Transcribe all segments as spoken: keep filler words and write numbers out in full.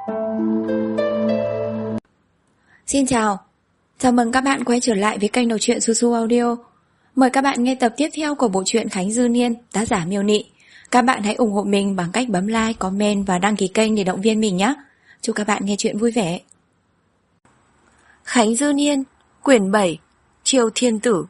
Xin chào, chào mừng các bạn quay trở lại với kênh đọc truyện Su Su Audio. Mời các bạn nghe tập tiếp theo của bộ truyện Khánh Dư Niên, tác giả Miêu Nị. Các bạn hãy ủng hộ mình bằng cách bấm like, comment và đăng ký kênh để động viên mình nhé. Chúc các bạn nghe truyện vui vẻ. Khánh Dư Niên, quyển bảy, Triều Thiên Tử.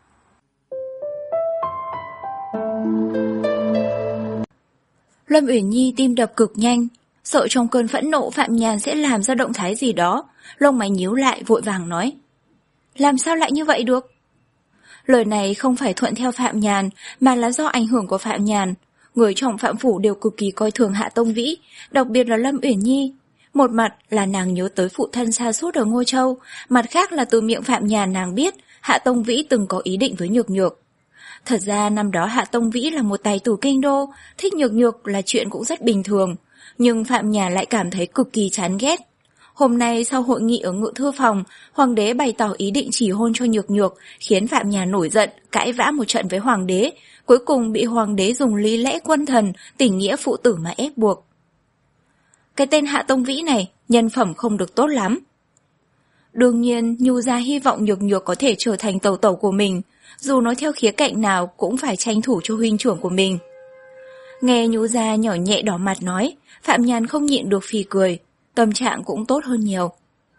Lâm Uyển Nhi tim đập cực nhanh, sợ trong cơn phẫn nộ Phạm Nhàn sẽ làm ra động thái gì đó, lông mày nhíu lại vội vàng nói: làm sao lại như vậy được? Lời này không phải thuận theo Phạm Nhàn, mà là do ảnh hưởng của Phạm Nhàn. Người trong Phạm phủ đều cực kỳ coi thường Hạ Tông Vĩ, đặc biệt là Lâm Uyển Nhi. Một mặt là nàng nhớ tới phụ thân sa sút ở Ngô Châu, mặt khác là từ miệng Phạm Nhàn nàng biết Hạ Tông Vĩ từng có ý định với Nhược Nhược. Thật ra năm đó Hạ Tông Vĩ là một tài tử kinh đô, thích Nhược Nhược là chuyện cũng rất bình thường, nhưng Phạm Nhàn lại cảm thấy cực kỳ chán ghét. Hôm nay sau hội nghị ở Ngự Thư Phòng, Hoàng đế bày tỏ ý định chỉ hôn cho Nhược Nhược, khiến Phạm Nhàn nổi giận, cãi vã một trận với Hoàng đế, cuối cùng bị Hoàng đế dùng lý lẽ quân thần, tình nghĩa phụ tử mà ép buộc. Cái tên Hạ Tông Vĩ này, nhân phẩm không được tốt lắm. Đương nhiên, Nhu gia hy vọng Nhược Nhược có thể trở thành tẩu tẩu của mình, dù nói theo khía cạnh nào cũng phải tranh thủ cho huynh trưởng của mình. Nghe Nhu gia nhỏ nhẹ đỏ mặt nói, Phạm Nhàn không nhịn được phì cười, tâm trạng cũng tốt hơn nhiều.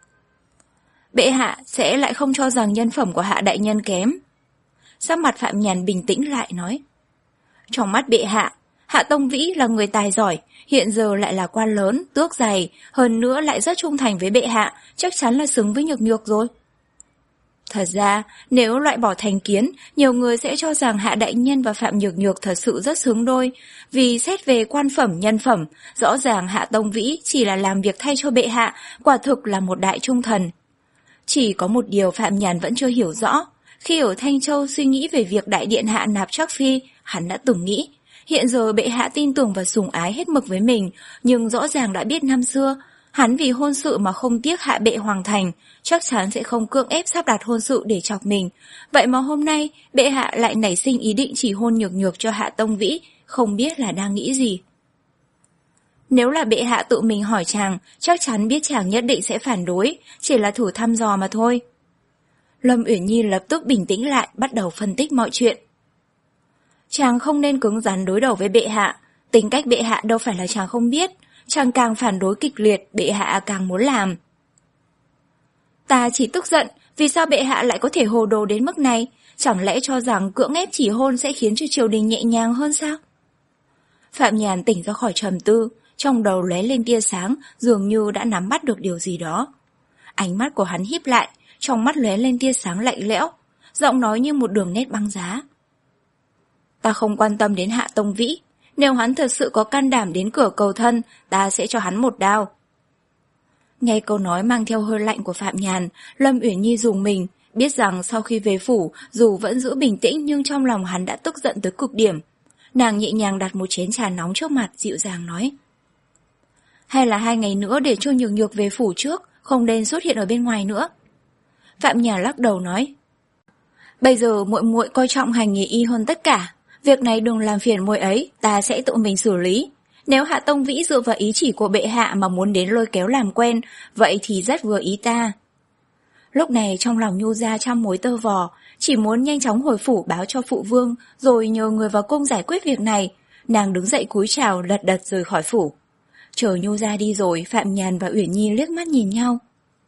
Bệ hạ sẽ lại không cho rằng nhân phẩm của Hạ đại nhân kém. Sắc mặt Phạm Nhàn bình tĩnh lại nói: trong mắt bệ hạ, Hạ Tông Vĩ là người tài giỏi, hiện giờ lại là quan lớn, tước dày, hơn nữa lại rất trung thành với bệ hạ, chắc chắn là xứng với Nhược Nhược rồi. Thật ra, nếu loại bỏ thành kiến, nhiều người sẽ cho rằng Hạ đại nhân và Phạm Nhược Nhược thật sự rất xứng đôi, vì xét về quan phẩm nhân phẩm, rõ ràng Hạ Tông Vĩ chỉ là làm việc thay cho bệ hạ, quả thực là một đại trung thần. Chỉ có một điều Phạm Nhàn vẫn chưa hiểu rõ, khi ở Thanh Châu suy nghĩ về việc đại điện hạ nạp Trác Phi, hắn đã từng nghĩ, hiện giờ bệ hạ tin tưởng và sủng ái hết mực với mình, nhưng rõ ràng đã biết năm xưa, hắn vì hôn sự mà không tiếc hạ bệ hoàng thành, chắc chắn sẽ không cưỡng ép sắp đặt hôn sự để chọc mình. Vậy mà hôm nay, bệ hạ lại nảy sinh ý định chỉ hôn Nhược Nhược cho Hạ Tông Vĩ, không biết là đang nghĩ gì. Nếu là bệ hạ tự mình hỏi chàng, chắc chắn biết chàng nhất định sẽ phản đối, chỉ là thử thăm dò mà thôi. Lâm Uyển Nhi lập tức bình tĩnh lại, bắt đầu phân tích mọi chuyện. Chàng không nên cứng rắn đối đầu với bệ hạ, tính cách bệ hạ đâu phải là chàng không biết, chàng càng phản đối kịch liệt, bệ hạ càng muốn làm. Ta chỉ tức giận, vì sao bệ hạ lại có thể hồ đồ đến mức này? Chẳng lẽ cho rằng cưỡng ép chỉ hôn sẽ khiến cho triều đình nhẹ nhàng hơn sao? Phạm Nhàn tỉnh ra khỏi trầm tư, trong đầu lóe lên tia sáng, dường như đã nắm bắt được điều gì đó. Ánh mắt của hắn híp lại, trong mắt lóe lên tia sáng lạnh lẽo, giọng nói như một đường nét băng giá. Ta không quan tâm đến Hạ Tông Vĩ, nếu hắn thật sự có can đảm đến cửa cầu thân, ta sẽ cho hắn một đao. Nghe câu nói mang theo hơi lạnh của Phạm Nhàn, Lâm Uyển Nhi rùng mình, biết rằng sau khi về phủ, dù vẫn giữ bình tĩnh nhưng trong lòng hắn đã tức giận tới cực điểm. Nàng nhẹ nhàng đặt một chén trà nóng trước mặt, dịu dàng nói: hay là hai ngày nữa để cho Nhược Nhược về phủ trước, không nên xuất hiện ở bên ngoài nữa. Phạm Nhàn lắc đầu nói: bây giờ muội muội coi trọng hành nghề y hơn tất cả, việc này đừng làm phiền muội ấy, ta sẽ tự mình xử lý. Nếu Hạ Tông Vĩ dựa vào ý chỉ của bệ hạ mà muốn đến lôi kéo làm quen, vậy thì rất vừa ý ta. Lúc này trong lòng Nhu gia trăm mối tơ vò, chỉ muốn nhanh chóng hồi phủ báo cho phụ vương, rồi nhờ người vào cung giải quyết việc này. Nàng đứng dậy cúi chào, lật đật rời khỏi phủ. Chờ Nhu gia đi rồi, Phạm Nhàn và Uyển Nhi liếc mắt nhìn nhau.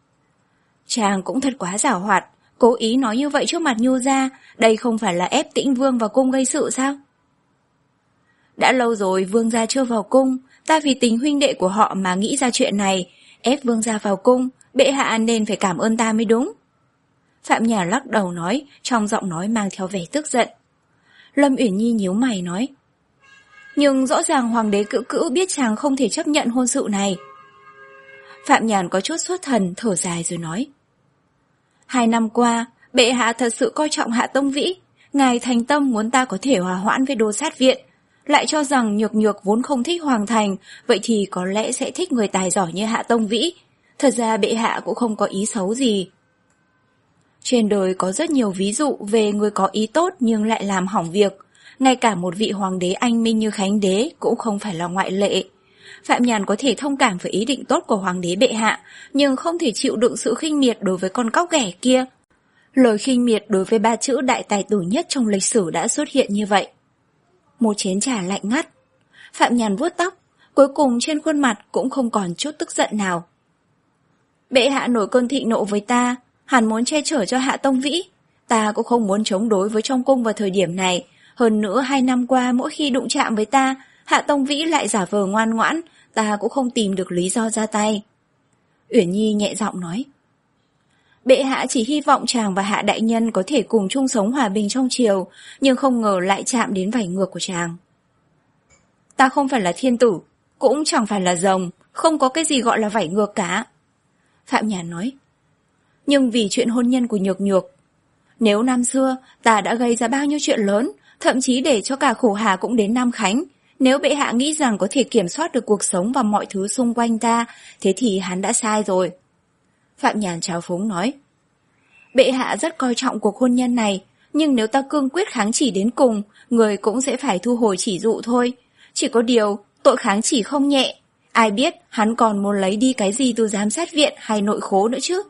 Chàng cũng thật quá giảo hoạt, cố ý nói như vậy trước mặt Nhu gia, đây không phải là ép Tĩnh Vương vào cung gây sự sao? Đã lâu rồi vương gia chưa vào cung, ta vì tình huynh đệ của họ mà nghĩ ra chuyện này, ép vương gia vào cung, bệ hạ nên phải cảm ơn ta mới đúng. Phạm Nhàn lắc đầu nói, trong giọng nói mang theo vẻ tức giận. Lâm Uyển Nhi nhíu mày nói: nhưng rõ ràng hoàng đế cữu cữu biết chàng không thể chấp nhận hôn sự này. Phạm Nhàn có chút xuất thần, thở dài rồi nói: hai năm qua, bệ hạ thật sự coi trọng Hạ Tông Vĩ, ngài thành tâm muốn ta có thể hòa hoãn với Đô Sát Viện, lại cho rằng Nhược Nhược vốn không thích hoàng thành, vậy thì có lẽ sẽ thích người tài giỏi như Hạ Tông Vĩ. Thật ra bệ hạ cũng không có ý xấu gì. Trên đời có rất nhiều ví dụ về người có ý tốt nhưng lại làm hỏng việc. Ngay cả một vị hoàng đế anh minh như Khánh Đế cũng không phải là ngoại lệ. Phạm Nhàn có thể thông cảm với ý định tốt của hoàng đế bệ hạ, nhưng không thể chịu đựng sự khinh miệt đối với con cóc ghẻ kia. Lời khinh miệt đối với ba chữ đại tài tử nhất trong lịch sử đã xuất hiện như vậy. Một chén trà lạnh ngắt. Phạm Nhàn vuốt tóc, cuối cùng trên khuôn mặt cũng không còn chút tức giận nào. Bệ hạ nổi cơn thịnh nộ với ta, hẳn muốn che chở cho Hạ Tông Vĩ. Ta cũng không muốn chống đối với trong cung vào thời điểm này. Hơn nữa hai năm qua mỗi khi đụng chạm với ta, Hạ Tông Vĩ lại giả vờ ngoan ngoãn, ta cũng không tìm được lý do ra tay. Uyển Nhi nhẹ giọng nói. Bệ hạ chỉ hy vọng chàng và Hạ đại nhân có thể cùng chung sống hòa bình trong triều, nhưng không ngờ lại chạm đến vảy ngược của chàng. Ta không phải là thiên tử, cũng chẳng phải là rồng, không có cái gì gọi là vảy ngược cả. Phạm Nhàn nói. Nhưng vì chuyện hôn nhân của Nhược Nhược, nếu năm xưa ta đã gây ra bao nhiêu chuyện lớn, thậm chí để cho cả khổ hà cũng đến Nam Khánh, nếu bệ hạ nghĩ rằng có thể kiểm soát được cuộc sống và mọi thứ xung quanh ta, thế thì hắn đã sai rồi. Phạm Nhàn trào phúng nói. Bệ hạ rất coi trọng cuộc hôn nhân này, nhưng nếu ta cương quyết kháng chỉ đến cùng, người cũng sẽ phải thu hồi chỉ dụ thôi. Chỉ có điều, tội kháng chỉ không nhẹ. Ai biết hắn còn muốn lấy đi cái gì từ giám sát viện hay nội khố nữa chứ.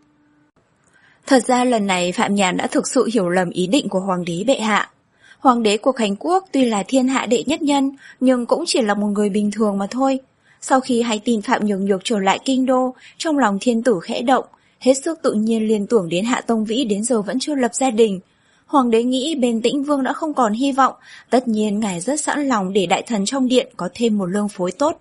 Thật ra lần này Phạm Nhàn đã thực sự hiểu lầm ý định của hoàng đế bệ hạ. Hoàng đế của Khánh Quốc tuy là thiên hạ đệ nhất nhân, nhưng cũng chỉ là một người bình thường mà thôi. Sau khi hay tin Phạm Nhược Nhược trở lại kinh đô, trong lòng thiên tử khẽ động, hết sức tự nhiên liên tưởng đến Hạ Tông Vĩ đến giờ vẫn chưa lập gia đình. Hoàng đế nghĩ bên Tĩnh Vương đã không còn hy vọng, tất nhiên ngài rất sẵn lòng để đại thần trong điện có thêm một lương phối tốt.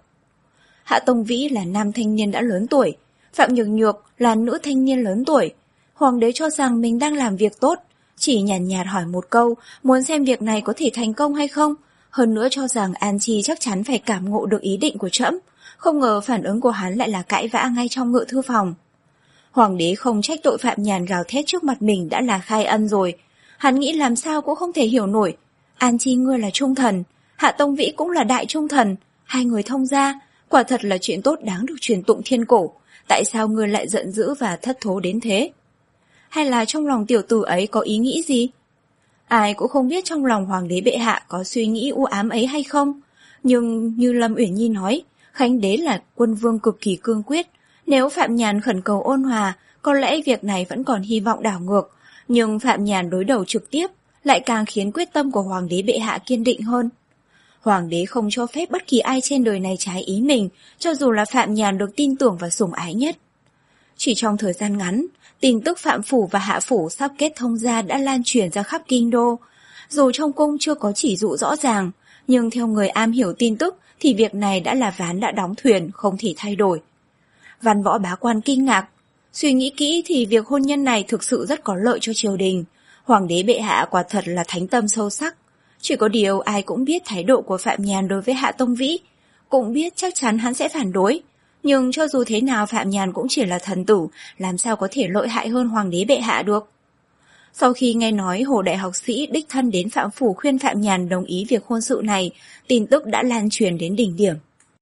Hạ Tông Vĩ là nam thanh niên đã lớn tuổi, Phạm Nhược Nhược là nữ thanh niên lớn tuổi. Hoàng đế cho rằng mình đang làm việc tốt, chỉ nhàn nhạt, nhạt hỏi một câu, muốn xem việc này có thể thành công hay không, hơn nữa cho rằng An Chi chắc chắn phải cảm ngộ được ý định của trẫm. Không ngờ phản ứng của hắn lại là cãi vã ngay trong ngự thư phòng. Hoàng đế không trách tội Phạm Nhàn gào thét trước mặt mình đã là khai ân rồi. Hắn nghĩ làm sao cũng không thể hiểu nổi. An Chi ngươi là trung thần, Hạ Tông Vĩ cũng là đại trung thần, hai người thông gia, quả thật là chuyện tốt đáng được truyền tụng thiên cổ. Tại sao ngươi lại giận dữ và thất thố đến thế? Hay là trong lòng tiểu tử ấy có ý nghĩ gì? Ai cũng không biết trong lòng hoàng đế bệ hạ có suy nghĩ u ám ấy hay không. Nhưng như Lâm Uyển Nhi nói, Khánh đế là quân vương cực kỳ cương quyết. Nếu Phạm Nhàn khẩn cầu ôn hòa, có lẽ việc này vẫn còn hy vọng đảo ngược. Nhưng Phạm Nhàn đối đầu trực tiếp lại càng khiến quyết tâm của hoàng đế bệ hạ kiên định hơn. Hoàng đế không cho phép bất kỳ ai trên đời này trái ý mình, cho dù là Phạm Nhàn được tin tưởng và sủng ái nhất. Chỉ trong thời gian ngắn, tin tức Phạm Phủ và Hạ Phủ sắp kết thông gia đã lan truyền ra khắp kinh đô. Dù trong cung chưa có chỉ dụ rõ ràng, nhưng theo người am hiểu tin tức thì việc này đã là ván đã đóng thuyền, không thể thay đổi. Văn võ bá quan kinh ngạc. Suy nghĩ kỹ thì việc hôn nhân này thực sự rất có lợi cho triều đình. Hoàng đế bệ hạ quả thật là thánh tâm sâu sắc. Chỉ có điều ai cũng biết thái độ của Phạm Nhàn đối với Hạ Tông Vĩ, cũng biết chắc chắn hắn sẽ phản đối. Nhưng cho dù thế nào Phạm Nhàn cũng chỉ là thần tử, làm sao có thể lợi hại hơn hoàng đế bệ hạ được. Sau khi nghe nói Hồ đại học sĩ đích thân đến Phạm Phủ khuyên Phạm Nhàn đồng ý việc hôn sự này, tin tức đã lan truyền đến đỉnh điểm.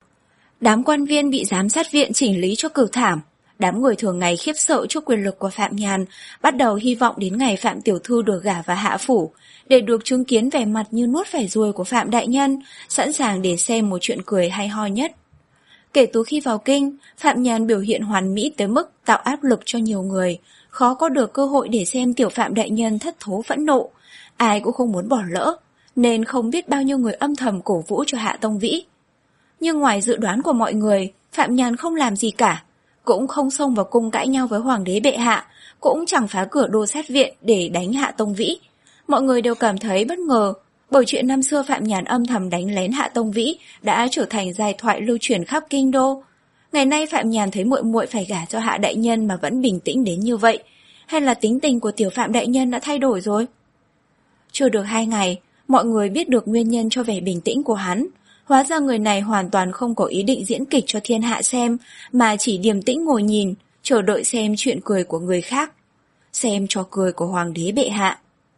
Đám quan viên bị giám sát viện chỉnh lý cho cử thảm. Đám người thường ngày khiếp sợ trước quyền lực của Phạm Nhàn, bắt đầu hy vọng đến ngày Phạm Tiểu Thư được gả vào Hạ Phủ, để được chứng kiến vẻ mặt như nuốt phải ruồi của Phạm Đại Nhân, sẵn sàng để xem một chuyện cười hay ho nhất. Kể từ khi vào kinh, Phạm Nhàn biểu hiện hoàn mỹ tới mức tạo áp lực cho nhiều người, khó có được cơ hội để xem tiểu Phạm Đại Nhân thất thố phẫn nộ. Ai cũng không muốn bỏ lỡ, nên không biết bao nhiêu người âm thầm cổ vũ cho Hạ Tông Vĩ. Nhưng ngoài dự đoán của mọi người, Phạm Nhàn không làm gì cả, cũng không xông vào cung cãi nhau với hoàng đế bệ hạ, cũng chẳng phá cửa đô sát viện để đánh Hạ Tông Vĩ. Mọi người đều cảm thấy bất ngờ, bởi chuyện năm xưa Phạm Nhàn âm thầm đánh lén Hạ Tông Vĩ đã trở thành giai thoại lưu truyền khắp kinh đô. Ngày nay Phạm Nhàn thấy muội muội phải gả cho Hạ đại nhân mà vẫn bình tĩnh đến như vậy, hay là tính tình của tiểu Phạm đại nhân đã thay đổi rồi? Chưa được hai ngày, mọi người biết được nguyên nhân cho vẻ bình tĩnh của hắn. Hóa ra người này hoàn toàn không có ý định diễn kịch cho thiên hạ xem, mà chỉ điềm tĩnh ngồi nhìn, chờ đợi xem chuyện cười của người khác, xem trò cười của hoàng đế bệ hạ.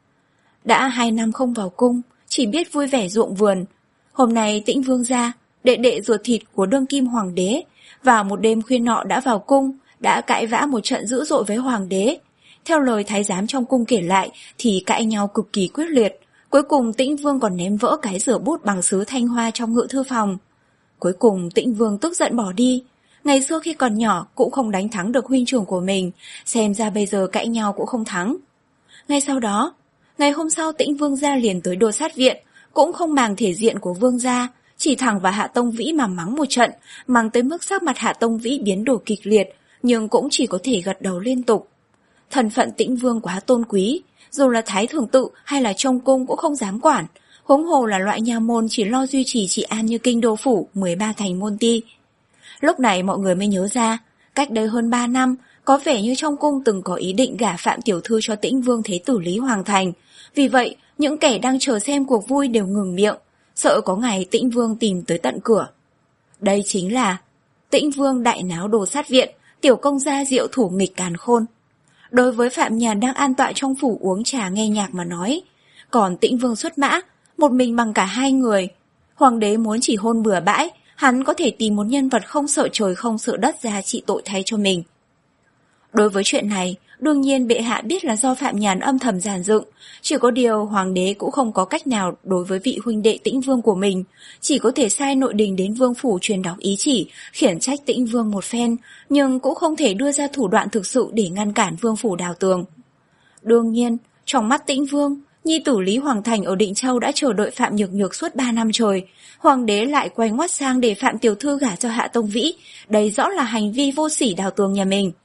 Đã hai năm không vào cung, chỉ biết vui vẻ ruộng vườn. Hôm nay Tĩnh Vương gia, đệ đệ ruột thịt của đương kim hoàng đế, vào một đêm khuya nọ đã vào cung, đã cãi vã một trận dữ dội với hoàng đế. Theo lời thái giám trong cung kể lại thì cãi nhau cực kỳ quyết liệt. Cuối cùng Tĩnh Vương còn ném vỡ cái rửa bút bằng sứ Thanh Hoa trong ngự thư phòng. Cuối cùng Tĩnh Vương tức giận bỏ đi. Ngày xưa khi còn nhỏ cũng không đánh thắng được huynh trưởng của mình, xem ra bây giờ cãi nhau cũng không thắng. Ngay sau đó, ngày hôm sau Tĩnh Vương gia liền tới Đô Sát Viện, cũng không màng thể diện của Vương gia, chỉ thẳng vào Hạ Tông Vĩ mà mắng một trận, mắng tới mức sắc mặt Hạ Tông Vĩ biến đổi kịch liệt, nhưng cũng chỉ có thể gật đầu liên tục. Thân phận Tĩnh Vương quá tôn quý, dù là Thái Thường Tự hay là trong cung cũng không dám quản, huống hồ là loại nha môn chỉ lo duy trì trị an như kinh đô phủ, mười ba thành môn ti. Lúc này mọi người mới nhớ ra, cách đây hơn ba năm, có vẻ như trong cung từng có ý định gả Phạm tiểu thư cho Tĩnh Vương Thế tử Lý Hoàng Thành. Vì vậy, những kẻ đang chờ xem cuộc vui đều ngừng miệng, sợ có ngày Tĩnh Vương tìm tới tận cửa. Đây chính là Tĩnh Vương đại náo Đô Sát Viện, tiểu công gia diệu thủ nghịch càn khôn. Đối với Phạm Nhàn đang an tọa trong phủ uống trà nghe nhạc mà nói, còn Tĩnh Vương xuất mã, một mình bằng cả hai người. Hoàng đế muốn chỉ hôn bừa bãi, hắn có thể tìm một nhân vật không sợ trời không sợ đất ra trị tội thay cho mình. Đối với chuyện này, đương nhiên bệ hạ biết là do Phạm Nhàn âm thầm dàn dựng, chỉ có điều hoàng đế cũng không có cách nào đối với vị huynh đệ Tĩnh Vương của mình, chỉ có thể sai nội đình đến vương phủ truyền đọc ý chỉ, khiển trách Tĩnh Vương một phen, nhưng cũng không thể đưa ra thủ đoạn thực sự để ngăn cản vương phủ đào tường. Đương nhiên, trong mắt Tĩnh Vương, nhi tử Lý Hoàng Thành ở Định Châu đã chờ đợi Phạm Nhược Nhược suốt ba năm trời, hoàng đế lại quay ngoắt sang để Phạm tiểu thư gả cho Hạ Tông Vĩ, đây rõ là hành vi vô sỉ đào tường nhà mình.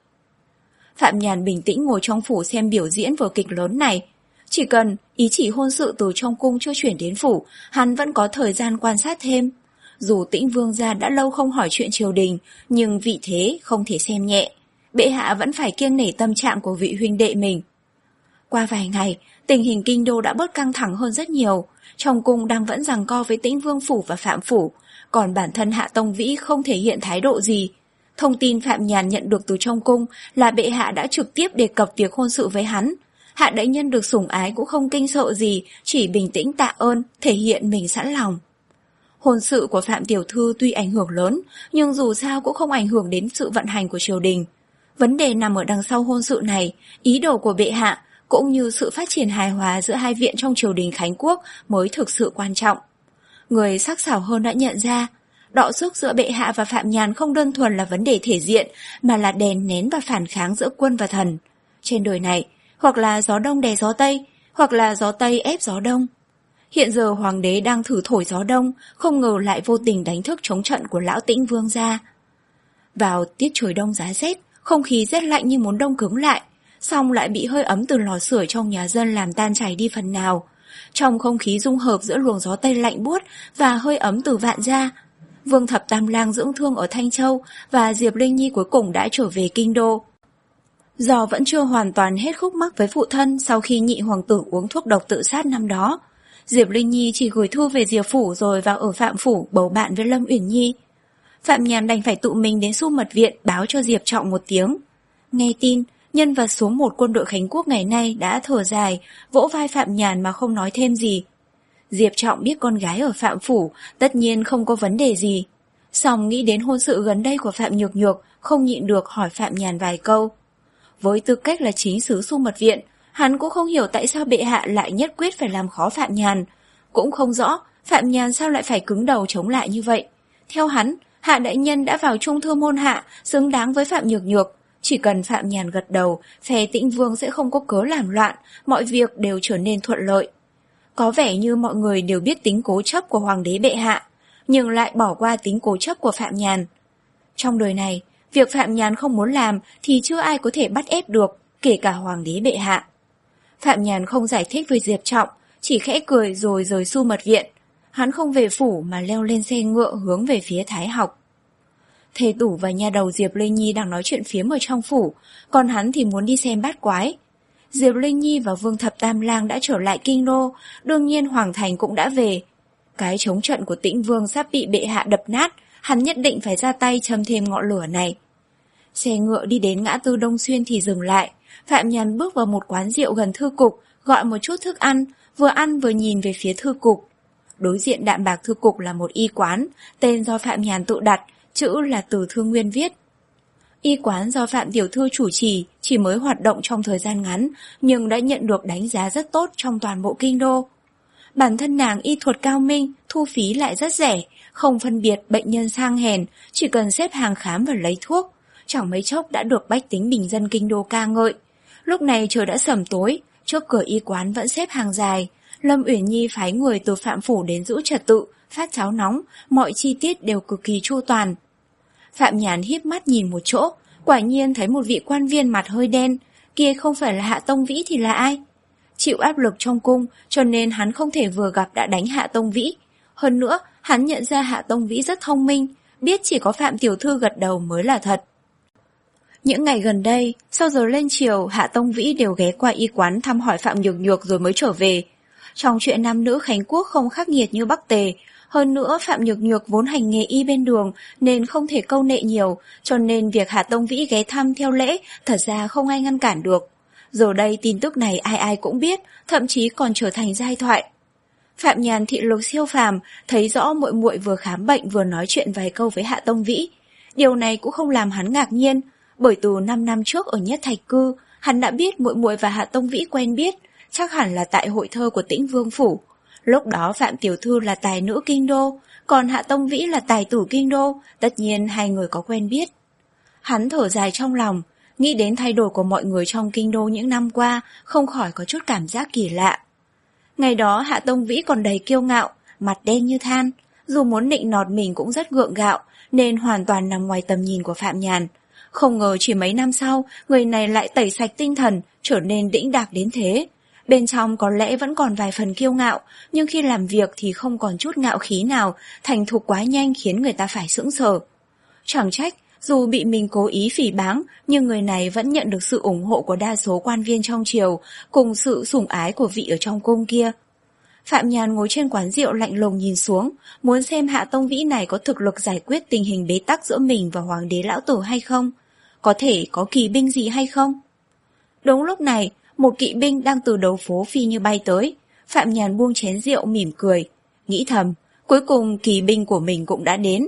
Phạm Nhàn bình tĩnh ngồi trong phủ xem biểu diễn vở kịch lớn này. Chỉ cần ý chỉ hôn sự từ trong cung chưa chuyển đến phủ, hắn vẫn có thời gian quan sát thêm. Dù Tĩnh Vương gia đã lâu không hỏi chuyện triều đình, nhưng vị thế không thể xem nhẹ. Bệ hạ vẫn phải kiêng nể tâm trạng của vị huynh đệ mình. Qua vài ngày, tình hình kinh đô đã bớt căng thẳng hơn rất nhiều. Trong cung đang vẫn giằng co với Tĩnh Vương phủ và Phạm phủ, còn bản thân Hạ Tông Vĩ không thể hiện thái độ gì. Thông tin Phạm Nhàn nhận được từ trong cung là bệ hạ đã trực tiếp đề cập việc hôn sự với hắn. Hạ đại nhân được sủng ái cũng không kinh sợ gì, chỉ bình tĩnh tạ ơn, thể hiện mình sẵn lòng. Hôn sự của Phạm tiểu thư tuy ảnh hưởng lớn, nhưng dù sao cũng không ảnh hưởng đến sự vận hành của triều đình. Vấn đề nằm ở đằng sau hôn sự này, ý đồ của bệ hạ, cũng như sự phát triển hài hòa giữa hai viện trong triều đình Khánh Quốc mới thực sự quan trọng. Người sắc sảo hơn đã nhận ra, đọ sức giữa bệ hạ và Phạm Nhàn không đơn thuần là vấn đề thể diện, mà là đè nén và phản kháng giữa quân và thần. Trên đời này, hoặc là gió đông đè gió tây, hoặc là gió tây ép gió đông. Hiện giờ hoàng đế đang thử thổi gió đông, không ngờ lại vô tình đánh thức chống trận của lão Tĩnh Vương gia. Vào tiết trời đông giá rét, không khí rét lạnh như muốn đông cứng lại, xong lại bị hơi ấm từ lò sưởi trong nhà dân làm tan chảy đi phần nào. Trong không khí dung hợp giữa luồng gió tây lạnh buốt và hơi ấm từ Vạn gia, Vương Thập Tam Lang dưỡng thương ở Thanh Châu và Diệp Linh Nhi cuối cùng đã trở về kinh đô. Do vẫn chưa hoàn toàn hết khúc mắc với phụ thân sau khi nhị hoàng tử uống thuốc độc tự sát năm đó, Diệp Linh Nhi chỉ gửi thư về Diệp phủ rồi vào ở Phạm phủ bầu bạn với Lâm Uyển Nhi. Phạm Nhàn đành phải tự mình đến Xu Mật Viện báo cho Diệp Trọng một tiếng. Nghe tin, nhân vật số một quân đội Khánh Quốc ngày nay đã thở dài, vỗ vai Phạm Nhàn mà không nói thêm gì. Diệp Trọng biết con gái ở Phạm phủ, tất nhiên không có vấn đề gì. Song nghĩ đến hôn sự gần đây của Phạm Nhược Nhược, không nhịn được hỏi Phạm Nhàn vài câu. Với tư cách là chính sứ Xu Mật Viện, hắn cũng không hiểu tại sao bệ hạ lại nhất quyết phải làm khó Phạm Nhàn. Cũng không rõ Phạm Nhàn sao lại phải cứng đầu chống lại như vậy. Theo hắn, Hạ đại nhân đã vào trung thư môn hạ, xứng đáng với Phạm Nhược Nhược. Chỉ cần Phạm Nhàn gật đầu, phe Tĩnh Vương sẽ không có cớ làm loạn, mọi việc đều trở nên thuận lợi. Có vẻ như mọi người đều biết tính cố chấp của hoàng đế bệ hạ, nhưng lại bỏ qua tính cố chấp của Phạm Nhàn. Trong đời này, việc Phạm Nhàn không muốn làm thì chưa ai có thể bắt ép được, kể cả hoàng đế bệ hạ. Phạm Nhàn không giải thích với Diệp Trọng, chỉ khẽ cười rồi rời Xu Mật Viện. Hắn không về phủ mà leo lên xe ngựa hướng về phía Thái Học. Thê Tủ và nhà đầu Diệp Linh Nhi đang nói chuyện phiếm ở trong phủ, còn hắn thì muốn đi xem bát quái. Diệp Linh Nhi và Vương Thập Tam Lang đã trở lại kinh đô, đương nhiên Hoàng Thành cũng đã về. Cái chống trận của Tĩnh Vương sắp bị bệ hạ đập nát, hắn nhất định phải ra tay châm thêm ngọn lửa này. Xe ngựa đi đến ngã tư Đông Xuyên thì dừng lại. Phạm Nhàn bước vào một quán rượu gần thư cục, gọi một chút thức ăn, vừa ăn vừa nhìn về phía thư cục. Đối diện đạm bạc thư cục là một y quán, tên do Phạm Nhàn tự đặt, chữ là từ Thương Nguyên viết. Y quán do Phạm tiểu thư chủ trì, chỉ mới hoạt động trong thời gian ngắn, nhưng đã nhận được đánh giá rất tốt trong toàn bộ kinh đô. Bản thân nàng y thuật cao minh, thu phí lại rất rẻ, không phân biệt bệnh nhân sang hèn, chỉ cần xếp hàng khám và lấy thuốc, chẳng mấy chốc đã được bách tính bình dân kinh đô ca ngợi. Lúc này trời đã sẩm tối, trước cửa y quán vẫn xếp hàng dài. Lâm Uyển Nhi phái người từ Phạm phủ đến giữ trật tự, phát cháo nóng, mọi chi tiết đều cực kỳ chu toàn. Phạm Nhàn híp mắt nhìn một chỗ, quả nhiên thấy một vị quan viên mặt hơi đen, kia không phải là Hạ Tông Vĩ thì là ai? Chịu áp lực trong cung, cho nên hắn không thể vừa gặp đã đánh Hạ Tông Vĩ. Hơn nữa, hắn nhận ra Hạ Tông Vĩ rất thông minh, biết chỉ có Phạm tiểu thư gật đầu mới là thật. Những ngày gần đây, sau giờ lên chiều, Hạ Tông Vĩ đều ghé qua y quán thăm hỏi Phạm Nhược Nhược rồi mới trở về. Trong chuyện nam nữ Khánh Quốc không khắc nghiệt như Bắc Tề, hơn nữa Phạm Nhược Nhược vốn hành nghề y bên đường nên không thể câu nệ nhiều, cho nên việc Hạ Tông Vĩ ghé thăm theo lễ thật ra không ai ngăn cản được. Giờ đây tin tức này ai ai cũng biết, thậm chí còn trở thành giai thoại. Phạm Nhàn thị lực siêu phàm, thấy rõ muội muội vừa khám bệnh vừa nói chuyện vài câu với Hạ Tông Vĩ. Điều này cũng không làm hắn ngạc nhiên, bởi từ năm năm trước ở Nhất Thạch Cư, hắn đã biết muội muội và Hạ Tông Vĩ quen biết, chắc hẳn là tại hội thơ của Tĩnh Vương phủ. Lúc đó Phạm tiểu thư là tài nữ kinh đô, còn Hạ Tông Vĩ là tài tử kinh đô, tất nhiên hai người có quen biết. Hắn thở dài trong lòng, nghĩ đến thay đổi của mọi người trong kinh đô những năm qua, không khỏi có chút cảm giác kỳ lạ. Ngày đó Hạ Tông Vĩ còn đầy kiêu ngạo, mặt đen như than, dù muốn nịnh nọt mình cũng rất gượng gạo, nên hoàn toàn nằm ngoài tầm nhìn của Phạm Nhàn. Không ngờ chỉ mấy năm sau, người này lại tẩy sạch tinh thần, trở nên đĩnh đạc đến thế. Bên trong có lẽ vẫn còn vài phần kiêu ngạo, nhưng khi làm việc thì không còn chút ngạo khí nào, thành thục quá nhanh khiến người ta phải sững sờ. Chẳng trách, dù bị mình cố ý phỉ báng, nhưng người này vẫn nhận được sự ủng hộ của đa số quan viên trong triều, cùng sự sủng ái của vị ở trong cung kia. Phạm Nhàn ngồi trên quán rượu lạnh lùng nhìn xuống, muốn xem Hạ Tông Vĩ này có thực lực giải quyết tình hình bế tắc giữa mình và Hoàng đế lão tử hay không? Có thể có kỳ binh gì hay không? Đúng lúc này, một kỵ binh đang từ đầu phố phi như bay tới. Phạm Nhàn buông chén rượu mỉm cười, nghĩ thầm, cuối cùng kỳ binh của mình cũng đã đến.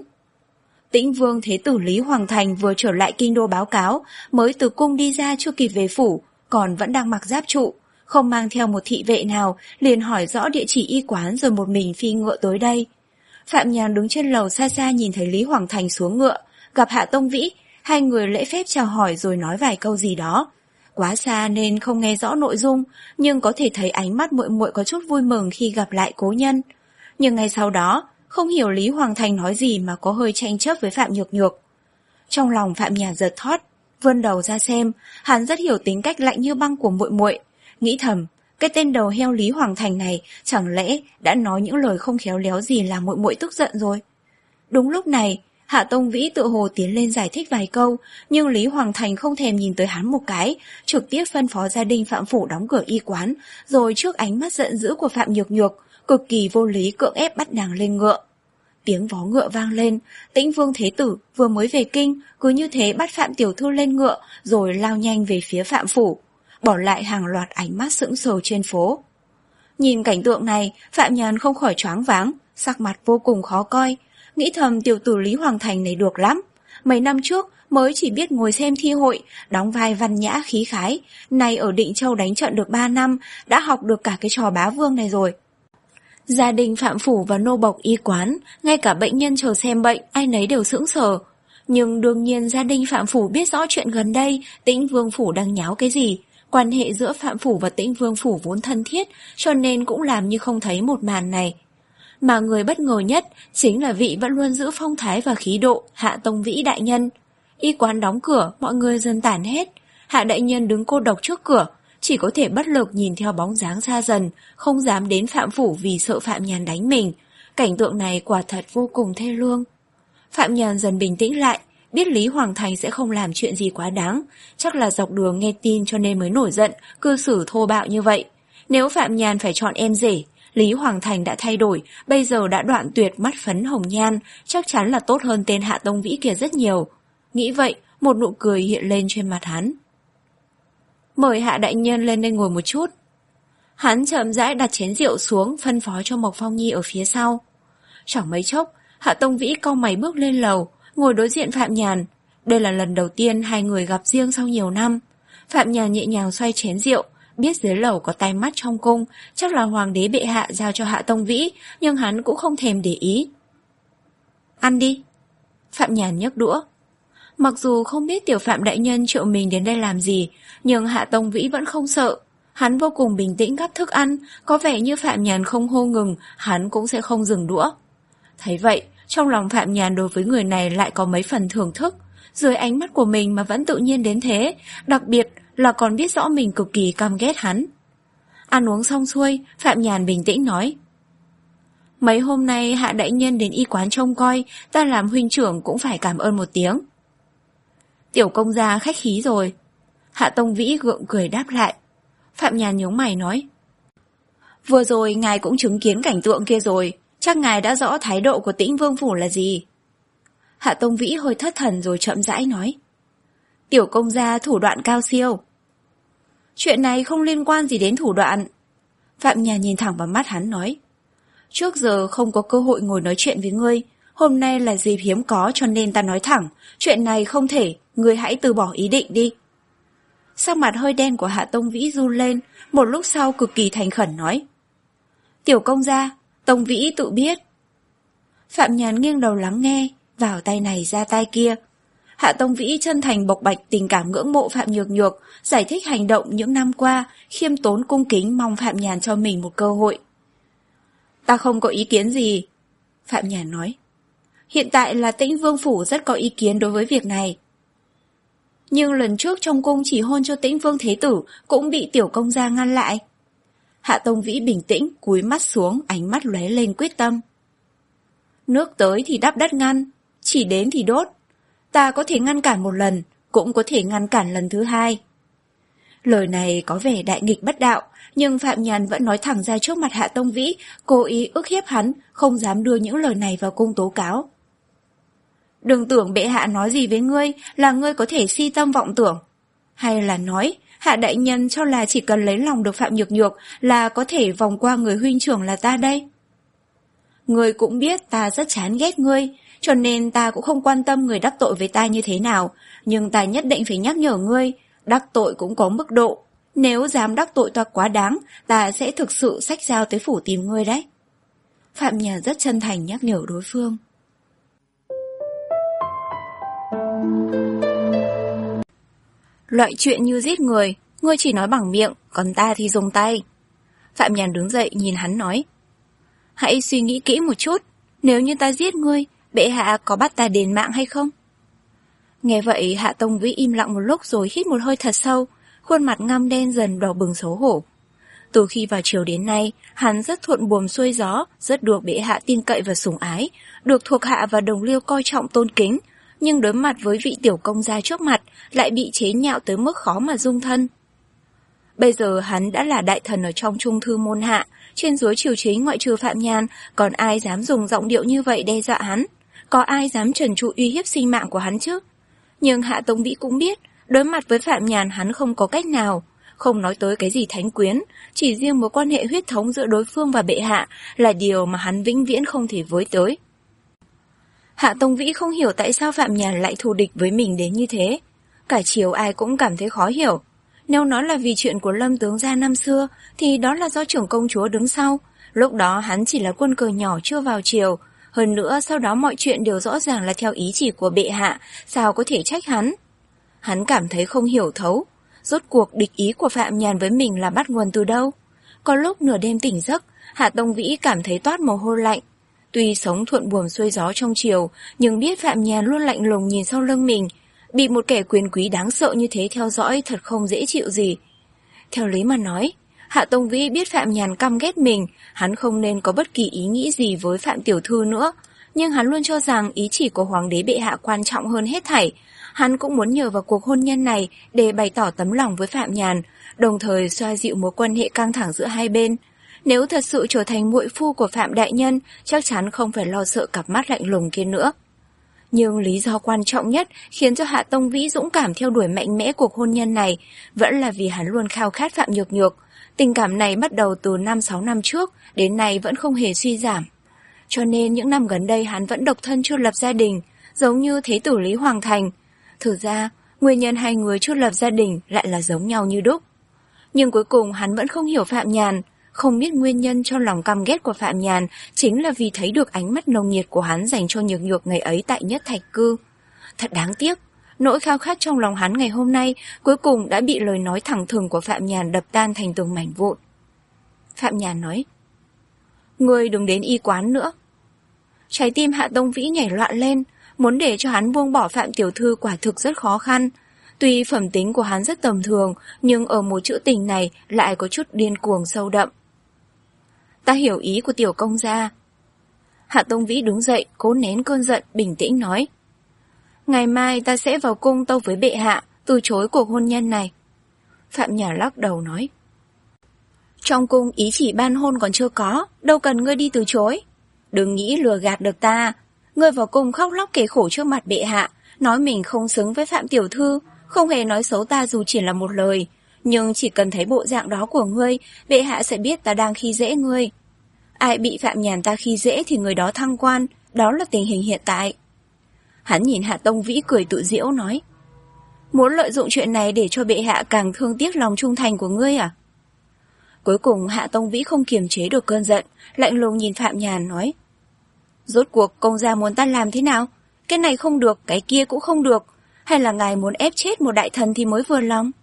Tĩnh Vương Thế tử Lý Hoàng Thành vừa trở lại kinh đô báo cáo, mới từ cung đi ra chưa kịp về phủ, còn vẫn đang mặc giáp trụ, không mang theo một thị vệ nào, liền hỏi rõ địa chỉ y quán rồi một mình phi ngựa tới đây. Phạm Nhàn đứng trên lầu xa xa nhìn thấy Lý Hoàng Thành xuống ngựa, gặp Hạ Tông Vĩ, hai người lễ phép chào hỏi rồi nói vài câu gì đó. Quá xa nên không nghe rõ nội dung, nhưng có thể thấy ánh mắt muội muội có chút vui mừng khi gặp lại cố nhân. Nhưng ngay sau đó, không hiểu Lý Hoàng Thành nói gì mà có hơi tranh chấp với Phạm Nhược Nhược. Trong lòng Phạm Nhàn giật thót, vươn đầu ra xem, hắn rất hiểu tính cách lạnh như băng của muội muội, nghĩ thầm, cái tên đầu heo Lý Hoàng Thành này chẳng lẽ đã nói những lời không khéo léo gì làm muội muội tức giận rồi. Đúng lúc này, Hạ Tông Vĩ tự hồ tiến lên giải thích vài câu, nhưng Lý Hoàng Thành không thèm nhìn tới hắn một cái, trực tiếp phân phó gia đình Phạm phủ đóng cửa y quán, rồi trước ánh mắt giận dữ của Phạm Nhược Nhược, cực kỳ vô lý cưỡng ép bắt nàng lên ngựa. Tiếng vó ngựa vang lên, Tĩnh Vương Thế tử vừa mới về kinh, cứ như thế bắt Phạm tiểu thư lên ngựa, rồi lao nhanh về phía Phạm phủ, bỏ lại hàng loạt ánh mắt sững sờ trên phố. Nhìn cảnh tượng này, Phạm Nhàn không khỏi choáng váng, sắc mặt vô cùng khó coi, nghĩ thầm tiểu tử Lý Hoàng Thành này được lắm. Mấy năm trước mới chỉ biết ngồi xem thi hội, đóng vai văn nhã khí khái, nay ở Định Châu đánh trận được ba năm, đã học được cả cái trò bá vương này rồi. Gia đình Phạm phủ và nô bộc y quán, ngay cả bệnh nhân chờ xem bệnh, ai nấy đều sững sờ. Nhưng đương nhiên gia đình Phạm phủ biết rõ chuyện gần đây, Tĩnh Vương phủ đang nháo cái gì. Quan hệ giữa Phạm phủ và Tĩnh Vương phủ vốn thân thiết, cho nên cũng làm như không thấy một màn này. Mà người bất ngờ nhất chính là vị vẫn luôn giữ phong thái và khí độ Hạ Tông Vĩ đại nhân. Y quán đóng cửa, mọi người dần tản hết. Hạ đại nhân đứng cô độc trước cửa, chỉ có thể bất lực nhìn theo bóng dáng xa dần, không dám đến Phạm phủ vì sợ Phạm Nhàn đánh mình. Cảnh tượng này quả thật vô cùng thê lương. Phạm Nhàn dần bình tĩnh lại, biết Lý Hoàng Thành sẽ không làm chuyện gì quá đáng, chắc là dọc đường nghe tin cho nên mới nổi giận, cư xử thô bạo như vậy. Nếu Phạm Nhàn phải chọn em rể, Lý Hoàng Thành đã thay đổi, bây giờ đã đoạn tuyệt mắt phấn hồng nhan, chắc chắn là tốt hơn tên Hạ Tông Vĩ kia rất nhiều. Nghĩ vậy, một nụ cười hiện lên trên mặt hắn. Mời Hạ đại nhân lên đây ngồi một chút. Hắn chậm rãi đặt chén rượu xuống, phân phó cho Mộc Phong Nhi ở phía sau. Chẳng mấy chốc, Hạ Tông Vĩ cau mày bước lên lầu, ngồi đối diện Phạm Nhàn. Đây là lần đầu tiên hai người gặp riêng sau nhiều năm. Phạm Nhàn nhẹ nhàng xoay chén rượu, biết dưới lầu có tai mắt trong cung, chắc là hoàng đế bệ hạ giao cho Hạ Tông Vĩ, nhưng hắn cũng không thèm để ý. Ăn đi. Phạm Nhàn nhấc đũa. Mặc dù không biết tiểu Phạm đại nhân triệu mình đến đây làm gì, nhưng Hạ Tông Vĩ vẫn không sợ. Hắn vô cùng bình tĩnh gắp thức ăn, có vẻ như Phạm Nhàn không hô ngừng, hắn cũng sẽ không dừng đũa. Thấy vậy, trong lòng Phạm Nhàn đối với người này lại có mấy phần thưởng thức. Dưới ánh mắt của mình mà vẫn tự nhiên đến thế, đặc biệt là còn biết rõ mình cực kỳ căm ghét hắn. Ăn uống xong xuôi, Phạm Nhàn bình tĩnh nói. Mấy hôm nay Hạ đại nhân đến y quán trông coi, ta làm huynh trưởng cũng phải cảm ơn một tiếng. Tiểu công gia khách khí rồi. Hạ Tông Vĩ gượng cười đáp lại. Phạm Nhàn nhướng mày nói. Vừa rồi ngài cũng chứng kiến cảnh tượng kia rồi, chắc ngài đã rõ thái độ của Tĩnh Vương phủ là gì. Hạ Tông Vĩ hơi thất thần rồi chậm rãi nói. Tiểu công gia thủ đoạn cao siêu. Chuyện này không liên quan gì đến thủ đoạn. Phạm Nhàn nhìn thẳng vào mắt hắn nói. Trước giờ không có cơ hội ngồi nói chuyện với ngươi, hôm nay là dịp hiếm có cho nên ta nói thẳng, chuyện này không thể, ngươi hãy từ bỏ ý định đi. Sắc mặt hơi đen của Hạ Tông Vĩ run lên, một lúc sau cực kỳ thành khẩn nói. Tiểu công gia, Tông Vĩ tự biết. Phạm Nhàn nghiêng đầu lắng nghe, vào tay này ra tay kia. Hạ Tông Vĩ chân thành bộc bạch tình cảm ngưỡng mộ Phạm Nhược Nhược, giải thích hành động những năm qua, khiêm tốn cung kính mong Phạm Nhàn cho mình một cơ hội. Ta không có ý kiến gì, Phạm Nhàn nói. Hiện tại là Tĩnh Vương phủ rất có ý kiến đối với việc này. Nhưng lần trước trong cung chỉ hôn cho Tĩnh Vương Thế Tử cũng bị tiểu công gia ngăn lại. Hạ Tông Vĩ bình tĩnh, cúi mắt xuống, ánh mắt lóe lên quyết tâm. Nước tới thì đắp đất ngăn, chỉ đến thì đốt. Ta có thể ngăn cản một lần, cũng có thể ngăn cản lần thứ hai. Lời này có vẻ đại nghịch bất đạo, nhưng Phạm Nhàn vẫn nói thẳng ra trước mặt Hạ Tông Vĩ, cố ý ức hiếp hắn, không dám đưa những lời này vào cung tố cáo. Đừng tưởng bệ hạ nói gì với ngươi là ngươi có thể si tâm vọng tưởng. Hay là nói, Hạ đại nhân cho là chỉ cần lấy lòng được Phạm Nhược Nhược là có thể vòng qua người huynh trưởng là ta đây. Ngươi cũng biết ta rất chán ghét ngươi, cho nên ta cũng không quan tâm người đắc tội với ta như thế nào, nhưng ta nhất định phải nhắc nhở ngươi, đắc tội cũng có mức độ. Nếu dám đắc tội ta quá đáng, ta sẽ thực sự xách dao tới phủ tìm ngươi đấy. Phạm Nhàn rất chân thành nhắc nhở đối phương. Loại chuyện như giết người, ngươi chỉ nói bằng miệng, còn ta thì dùng tay. Phạm Nhàn đứng dậy nhìn hắn nói. Hãy suy nghĩ kỹ một chút, nếu như ta giết ngươi, bệ hạ có bắt ta đền mạng hay không? Nghe vậy Hạ Tông Vĩ im lặng một lúc rồi hít một hơi thật sâu, khuôn mặt ngăm đen dần đỏ bừng xấu hổ. Từ khi vào triều đến nay, hắn rất thuận buồm xuôi gió, rất được bệ hạ tin cậy và sủng ái, được thuộc hạ và đồng liêu coi trọng tôn kính, nhưng đối mặt với vị tiểu công gia trước mặt lại bị chế nhạo tới mức khó mà dung thân. Bây giờ hắn đã là đại thần ở trong trung thư môn hạ, trên dưới triều chính ngoại trừ Phạm Nhàn, còn ai dám dùng giọng điệu như vậy đe dọa hắn? Có ai dám trần trụ uy hiếp sinh mạng của hắn chứ? Nhưng Hạ Tông Vĩ cũng biết, đối mặt với Phạm Nhàn hắn không có cách nào, không nói tới cái gì thánh quyến, chỉ riêng mối quan hệ huyết thống giữa đối phương và bệ hạ là điều mà hắn vĩnh viễn không thể với tới. Hạ Tông Vĩ không hiểu tại sao Phạm Nhàn lại thù địch với mình đến như thế. Cả triều ai cũng cảm thấy khó hiểu. Nếu nó là vì chuyện của Lâm tướng gia năm xưa, thì đó là do trưởng công chúa đứng sau. Lúc đó hắn chỉ là quân cờ nhỏ chưa vào triều. Hơn nữa sau đó mọi chuyện đều rõ ràng là theo ý chỉ của bệ hạ, sao có thể trách hắn. Hắn cảm thấy không hiểu thấu. Rốt cuộc địch ý của Phạm Nhàn với mình là bắt nguồn từ đâu? Có lúc nửa đêm tỉnh giấc, Hạ Tông Vĩ cảm thấy toát mồ hôi lạnh. Tuy sống thuận buồm xuôi gió trong triều, nhưng biết Phạm Nhàn luôn lạnh lùng nhìn sau lưng mình. Bị một kẻ quyền quý đáng sợ như thế theo dõi thật không dễ chịu gì. Theo lý mà nói, Hạ Tông Vĩ biết Phạm Nhàn căm ghét mình, hắn không nên có bất kỳ ý nghĩ gì với Phạm Tiểu Thư nữa. Nhưng hắn luôn cho rằng ý chỉ của Hoàng đế bệ hạ quan trọng hơn hết thảy. Hắn cũng muốn nhờ vào cuộc hôn nhân này để bày tỏ tấm lòng với Phạm Nhàn, đồng thời xoa dịu mối quan hệ căng thẳng giữa hai bên. Nếu thật sự trở thành muội phu của Phạm đại nhân, chắc chắn không phải lo sợ cặp mắt lạnh lùng kia nữa. Nhưng lý do quan trọng nhất khiến cho Hạ Tông Vĩ dũng cảm theo đuổi mạnh mẽ cuộc hôn nhân này vẫn là vì hắn luôn khao khát Phạm Nhược Nhược. Tình cảm này bắt đầu từ năm sáu năm trước, đến nay vẫn không hề suy giảm. Cho nên những năm gần đây hắn vẫn độc thân chưa lập gia đình, giống như Thế tử Lý Hoàng Thành. Thực ra, nguyên nhân hai người chưa lập gia đình lại là giống nhau như đúc. Nhưng cuối cùng hắn vẫn không hiểu Phạm Nhàn. Không biết nguyên nhân cho lòng căm ghét của Phạm Nhàn chính là vì thấy được ánh mắt nồng nhiệt của hắn dành cho Nhược Nhược ngày ấy tại Nhất Thạch Cư. Thật đáng tiếc, nỗi khao khát trong lòng hắn ngày hôm nay cuối cùng đã bị lời nói thẳng thừng của Phạm Nhàn đập tan thành từng mảnh vụn. Phạm Nhàn nói, ngươi đừng đến y quán nữa. Trái tim Hạ Tông Vĩ nhảy loạn lên, muốn để cho hắn buông bỏ Phạm tiểu thư quả thực rất khó khăn. Tuy phẩm tính của hắn rất tầm thường, nhưng ở một chữ tình này lại có chút điên cuồng sâu đậm. Ta hiểu ý của tiểu công gia. Hạ Tông Vĩ đứng dậy, cố nén cơn giận, bình tĩnh nói. Ngày mai ta sẽ vào cung tâu với bệ hạ, từ chối cuộc hôn nhân này. Phạm Nhàn lắc đầu nói. Trong cung ý chỉ ban hôn còn chưa có, đâu cần ngươi đi từ chối. Đừng nghĩ lừa gạt được ta. Ngươi vào cung khóc lóc kể khổ trước mặt bệ hạ, nói mình không xứng với Phạm tiểu thư, không hề nói xấu ta dù chỉ là một lời. Nhưng chỉ cần thấy bộ dạng đó của ngươi, bệ hạ sẽ biết ta đang khi dễ ngươi. Ai bị Phạm Nhàn ta khi dễ thì người đó thăng quan, đó là tình hình hiện tại. Hắn nhìn Hạ Tông Vĩ cười tự giễu nói. Muốn lợi dụng chuyện này để cho bệ hạ càng thương tiếc lòng trung thành của ngươi à? Cuối cùng Hạ Tông Vĩ không kiềm chế được cơn giận, lạnh lùng nhìn Phạm Nhàn nói. Rốt cuộc công gia muốn ta làm thế nào? Cái này không được, cái kia cũng không được. Hay là ngài muốn ép chết một đại thần thì mới vừa lòng?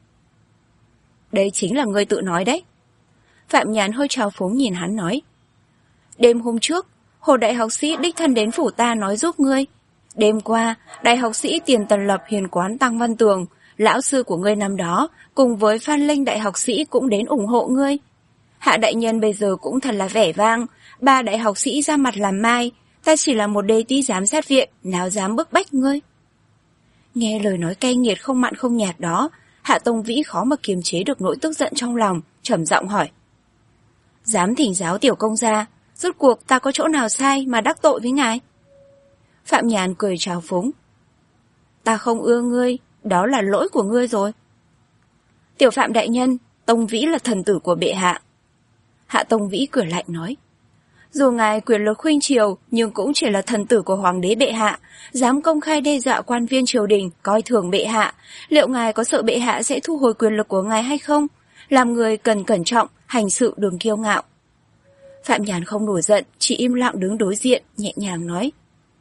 Đây chính là ngươi tự nói đấy. Phạm Nhàn hơi trào phúng nhìn hắn nói. Đêm hôm trước, Hồ đại học sĩ đích thân đến phủ ta nói giúp ngươi. Đêm qua, đại học sĩ Tiền Tần Lập hiền quán Tăng Văn Tường, lão sư của ngươi năm đó, cùng với Phan Linh đại học sĩ cũng đến ủng hộ ngươi. Hạ đại nhân bây giờ cũng thật là vẻ vang, ba đại học sĩ ra mặt làm mai, ta chỉ là một đê tí giám sát viện, nào dám bức bách ngươi. Nghe lời nói cay nghiệt không mặn không nhạt đó, Hạ Tông Vĩ khó mà kiềm chế được nỗi tức giận trong lòng, trầm giọng hỏi. Dám thỉnh giáo tiểu công gia, rốt cuộc ta có chỗ nào sai mà đắc tội với ngài? Phạm Nhàn cười trào phúng. Ta không ưa ngươi, đó là lỗi của ngươi rồi. Tiểu Phạm đại nhân, Tông Vĩ là thần tử của bệ hạ. Hạ Tông Vĩ cười lạnh nói. Dù ngài quyền lực khuynh triều, nhưng cũng chỉ là thần tử của hoàng đế bệ hạ, dám công khai đe dọa quan viên triều đình, coi thường bệ hạ. Liệu ngài có sợ bệ hạ sẽ thu hồi quyền lực của ngài hay không? Làm người cần cẩn trọng, hành sự đừng kiêu ngạo. Phạm Nhàn không nổi giận, chỉ im lặng đứng đối diện, nhẹ nhàng nói.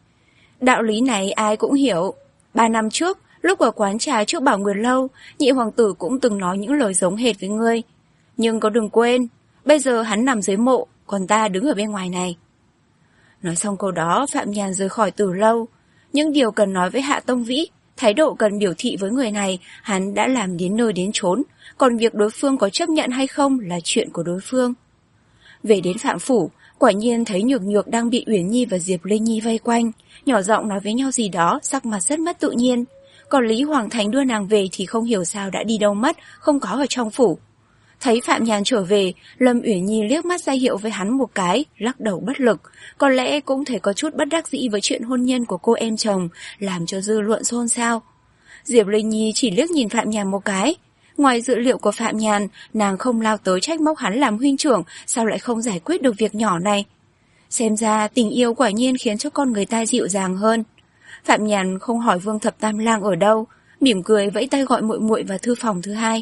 Đạo lý này ai cũng hiểu. Ba năm trước, lúc ở quán trà trước Bảo Nguyệt Lâu, nhị hoàng tử cũng từng nói những lời giống hệt với ngươi. Nhưng có đừng quên, bây giờ hắn nằm dưới mộ, còn ta đứng ở bên ngoài này. Nói xong câu đó, Phạm Nhàn rời khỏi từ lâu. Những điều cần nói với Hạ Tông Vĩ, thái độ cần biểu thị với người này, hắn đã làm đến nơi đến chốn, còn việc đối phương có chấp nhận hay không là chuyện của đối phương. Về đến Phạm Phủ, quả nhiên thấy Nhược Nhược đang bị Uyển Nhi và Diệp Linh Nhi vây quanh, nhỏ giọng nói với nhau gì đó, sắc mặt rất mất tự nhiên. Còn Lý Hoàng Thành đưa nàng về thì không hiểu sao đã đi đâu mất, không có ở trong phủ. Thấy Phạm Nhàn trở về, Lâm Uyển Nhi liếc mắt ra hiệu với hắn một cái, lắc đầu bất lực. Có lẽ cũng thấy có chút bất đắc dĩ với chuyện hôn nhân của cô em chồng, làm cho dư luận xôn xao. Diệp Linh Nhi chỉ liếc nhìn Phạm Nhàn một cái. Ngoài dự liệu của Phạm Nhàn, nàng không lao tới trách móc hắn làm huynh trưởng, sao lại không giải quyết được việc nhỏ này. Xem ra tình yêu quả nhiên khiến cho con người ta dịu dàng hơn. Phạm Nhàn không hỏi Vương Thập Tam Lang ở đâu, mỉm cười vẫy tay gọi muội muội vào thư phòng thứ hai.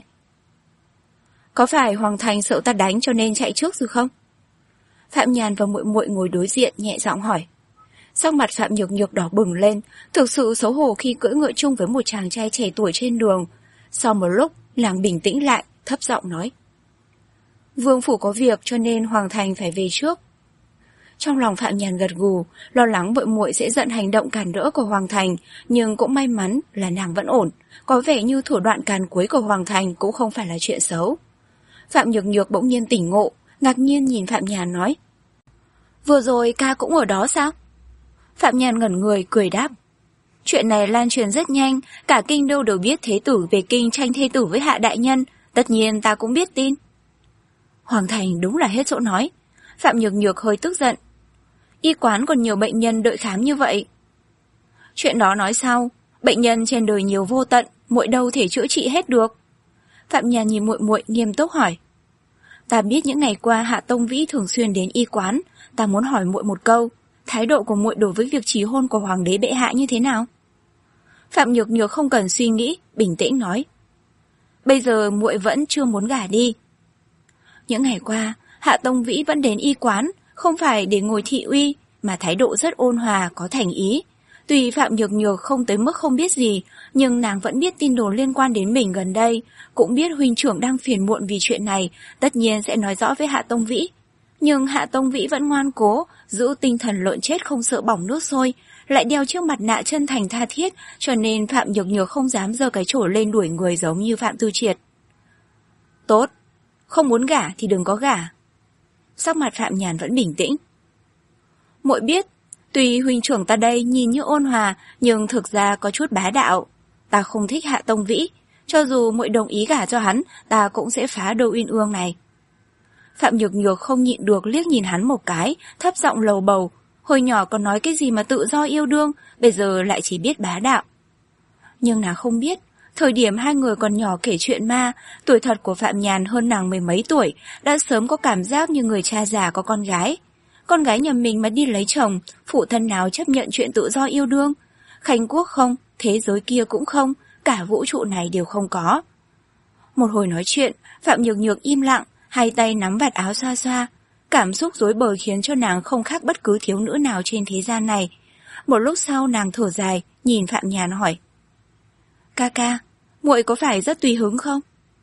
Có phải Hoàng Thành sợ ta đánh cho nên chạy trước rồi không? Phạm Nhàn và muội muội ngồi đối diện nhẹ giọng hỏi. Sắc mặt Phạm Nhược Nhược đỏ bừng lên, thực sự xấu hổ khi cưỡi ngựa chung với một chàng trai trẻ tuổi trên đường. Sau một lúc, nàng bình tĩnh lại, thấp giọng nói. Vương phủ có việc cho nên Hoàng Thành phải về trước. Trong lòng Phạm Nhàn gật gù, lo lắng muội muội sẽ giận hành động cản rỡ của Hoàng Thành, nhưng cũng may mắn là nàng vẫn ổn, có vẻ như thủ đoạn càn quấy của Hoàng Thành cũng không phải là chuyện xấu. Phạm Nhược Nhược bỗng nhiên tỉnh ngộ, ngạc nhiên nhìn Phạm Nhàn nói. Vừa rồi ca cũng ở đó sao? Phạm Nhàn ngẩn người, cười đáp. Chuyện này lan truyền rất nhanh, cả kinh đô đều biết thế tử về kinh tranh thê tử với Hạ đại nhân, tất nhiên ta cũng biết tin. Hoàng Thành đúng là hết chỗ nói. Phạm Nhược Nhược hơi tức giận. Y quán còn nhiều bệnh nhân đợi khám như vậy. Chuyện đó nói sau, bệnh nhân trên đời nhiều vô tận, muội đâu thể chữa trị hết được. Phạm Nhàn nhìn muội muội nghiêm túc hỏi. Ta biết những ngày qua Hạ Tông Vĩ thường xuyên đến y quán, ta muốn hỏi muội một câu, thái độ của muội đối với việc trì hôn của hoàng đế bệ hạ như thế nào? Phạm Nhược Nhược không cần suy nghĩ, bình tĩnh nói. Bây giờ muội vẫn chưa muốn gả đi. Những ngày qua, Hạ Tông Vĩ vẫn đến y quán, không phải để ngồi thị uy, mà thái độ rất ôn hòa, có thành ý. Tuy Phạm Nhược Nhược không tới mức không biết gì, nhưng nàng vẫn biết tin đồn liên quan đến mình gần đây, cũng biết huynh trưởng đang phiền muộn vì chuyện này, tất nhiên sẽ nói rõ với Hạ Tông Vĩ. Nhưng Hạ Tông Vĩ vẫn ngoan cố, giữ tinh thần lợn chết không sợ bỏng nước sôi, lại đeo chiếc mặt nạ chân thành tha thiết, cho nên Phạm Nhược Nhược không dám giơ cái chổi lên đuổi người giống như Phạm Tư Triệt. Tốt, không muốn gả thì đừng có gả. Sắc mặt Phạm Nhàn vẫn bình tĩnh. Muội biết, tuy huynh trưởng ta đây nhìn như ôn hòa, nhưng thực ra có chút bá đạo. Ta không thích Hạ Tông Vĩ, cho dù muội đồng ý gả cho hắn, ta cũng sẽ phá đôi uyên ương này. Phạm Nhược Nhược không nhịn được liếc nhìn hắn một cái, thấp giọng lầu bầu. Hồi nhỏ còn nói cái gì mà tự do yêu đương, bây giờ lại chỉ biết bá đạo. Nhưng nàng không biết, thời điểm hai người còn nhỏ kể chuyện ma, tuổi thật của Phạm Nhàn hơn nàng mười mấy tuổi, đã sớm có cảm giác như người cha già có con gái. Con gái nhà mình mà đi lấy chồng, phụ thân nào chấp nhận chuyện tự do yêu đương? Khánh Quốc không, thế giới kia cũng không, cả vũ trụ này đều không có. Một hồi nói chuyện, Phạm Nhược Nhược im lặng, hai tay nắm vạt áo xoa xoa. Cảm xúc rối bời khiến cho nàng không khác bất cứ thiếu nữ nào trên thế gian này. Một lúc sau nàng thở dài, nhìn Phạm Nhàn hỏi. Ca ca, muội có phải rất tùy hứng không?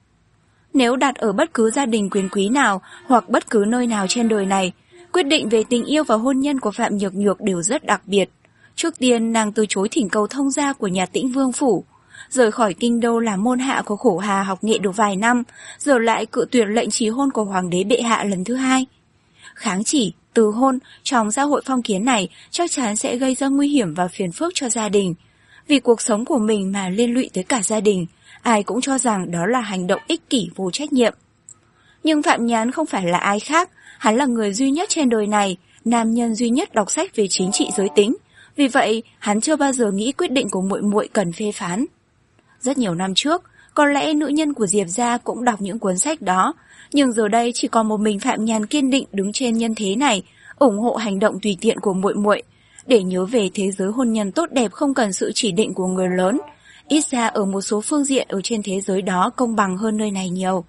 Nếu đặt ở bất cứ gia đình quyền quý nào hoặc bất cứ nơi nào trên đời này, quyết định về tình yêu và hôn nhân của Phạm Nhược Nhược đều rất đặc biệt. Trước tiên nàng từ chối thỉnh cầu thông gia của nhà Tĩnh Vương phủ, rời khỏi kinh đô làm môn hạ của Khổ Hà học nghệ được vài năm, giờ lại cự tuyệt lệnh trì hôn của hoàng đế bệ hạ lần thứ hai. Kháng chỉ, từ hôn trong xã hội phong kiến này chắc chắn sẽ gây ra nguy hiểm và phiền phức cho gia đình. Vì cuộc sống của mình mà liên lụy tới cả gia đình, ai cũng cho rằng đó là hành động ích kỷ vô trách nhiệm. Nhưng Phạm Nhàn không phải là ai khác, hắn là người duy nhất trên đời này, nam nhân duy nhất đọc sách về chính trị giới tính. Vì vậy, hắn chưa bao giờ nghĩ quyết định của muội muội cần phê phán. Rất nhiều năm trước, có lẽ nữ nhân của Diệp gia cũng đọc những cuốn sách đó, nhưng giờ đây chỉ còn một mình Phạm Nhàn kiên định đứng trên nhân thế này, ủng hộ hành động tùy tiện của muội muội, để nhớ về thế giới hôn nhân tốt đẹp không cần sự chỉ định của người lớn. Ít ra ở một số phương diện ở trên thế giới đó công bằng hơn nơi này nhiều.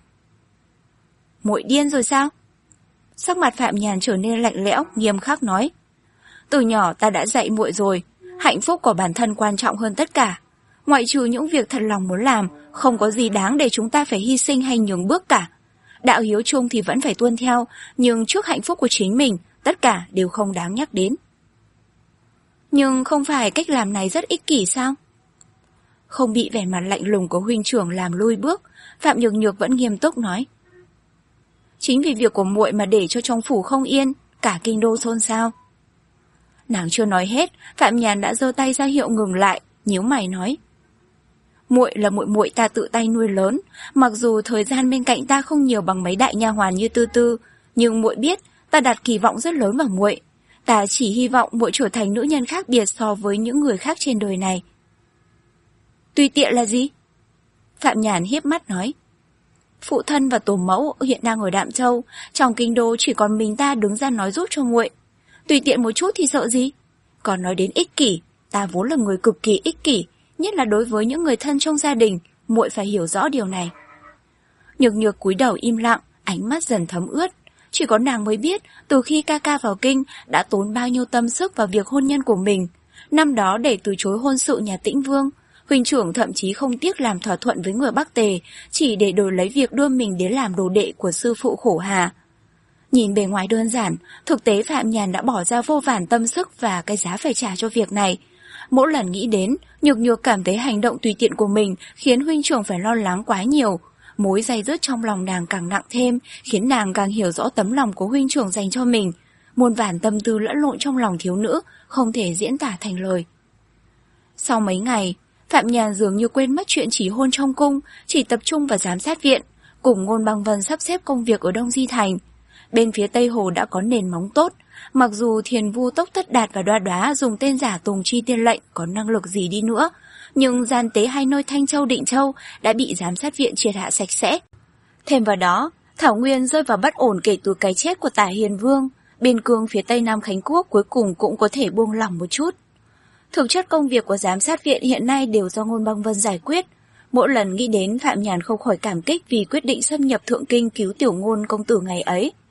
Muội điên rồi sao? Sắc mặt Phạm Nhàn trở nên lạnh lẽo, nghiêm khắc nói. Từ nhỏ ta đã dạy muội rồi, hạnh phúc của bản thân quan trọng hơn tất cả. Ngoại trừ những việc thật lòng muốn làm, không có gì đáng để chúng ta phải hy sinh hay nhường bước cả. Đạo hiếu chung thì vẫn phải tuân theo, nhưng trước hạnh phúc của chính mình, tất cả đều không đáng nhắc đến. Nhưng không phải cách làm này rất ích kỷ sao? Không bị vẻ mặt lạnh lùng của huynh trưởng làm lui bước, Phạm Nhược Nhược vẫn nghiêm túc nói. Chính vì việc của muội mà để cho trong phủ không yên, cả kinh đô xôn xao. Nàng chưa nói hết, Phạm Nhàn đã giơ tay ra hiệu ngừng lại, nhíu mày nói. Muội là muội muội ta tự tay nuôi lớn, mặc dù thời gian bên cạnh ta không nhiều bằng mấy đại nha hoàn như Tư Tư, nhưng muội biết ta đặt kỳ vọng rất lớn vào muội. Ta chỉ hy vọng muội trở thành nữ nhân khác biệt so với những người khác trên đời này. Tùy tiện là gì? Phạm Nhàn hiếp mắt nói. Phụ thân và tổ mẫu hiện đang ở Đạm Châu, trong kinh đô chỉ còn mình ta đứng ra nói giúp cho muội. Tùy tiện một chút thì sợ gì? Còn nói đến ích kỷ, ta vốn là người cực kỳ ích kỷ, nhất là đối với những người thân trong gia đình, muội phải hiểu rõ điều này. Nhược Nhược cúi đầu im lặng, ánh mắt dần thấm ướt. Chỉ có nàng mới biết, từ khi ca ca vào kinh, đã tốn bao nhiêu tâm sức vào việc hôn nhân của mình. Năm đó để từ chối hôn sự nhà Tĩnh Vương, huynh trưởng thậm chí không tiếc làm thỏa thuận với người Bắc Tề, chỉ để đổi lấy việc đưa mình đến làm đồ đệ của sư phụ Khổ Hà. Nhìn bề ngoài đơn giản, thực tế Phạm Nhàn đã bỏ ra vô vàn tâm sức và cái giá phải trả cho việc này. Mỗi lần nghĩ đến, Nhược Nhược cảm thấy hành động tùy tiện của mình khiến huynh trưởng phải lo lắng quá nhiều. Mối day dứt trong lòng nàng càng nặng thêm, khiến nàng càng hiểu rõ tấm lòng của huynh trưởng dành cho mình. Muôn vàn tâm tư lẫn lộn trong lòng thiếu nữ, không thể diễn tả thành lời. Sau mấy ngày, Phạm Nhàn dường như quên mất chuyện chỉ hôn trong cung, chỉ tập trung vào giám sát viện, cùng Ngôn Băng Vân sắp xếp công việc ở Đông Di Thành. Bên phía Tây Hồ đã có nền móng tốt, mặc dù Thiền Vu Tốc Thất Đạt và Đoá Đoá dùng tên giả Tùng Chi Tiên Lệnh có năng lực gì đi nữa, nhưng gian tế hai nơi Thanh Châu Định Châu đã bị giám sát viện triệt hạ sạch sẽ. Thêm vào đó, Thảo Nguyên rơi vào bất ổn kể từ cái chết của Tả Hiền Vương, biên cương phía Tây Nam Khánh Quốc cuối cùng cũng có thể buông lỏng một chút. Thực chất công việc của giám sát viện hiện nay đều do Ngôn Băng Vân giải quyết. Mỗi lần nghĩ đến, Phạm Nhàn không khỏi cảm kích vì quyết định xâm nhập Thượng Kinh cứu Tiểu Ngôn công tử ngày ấy.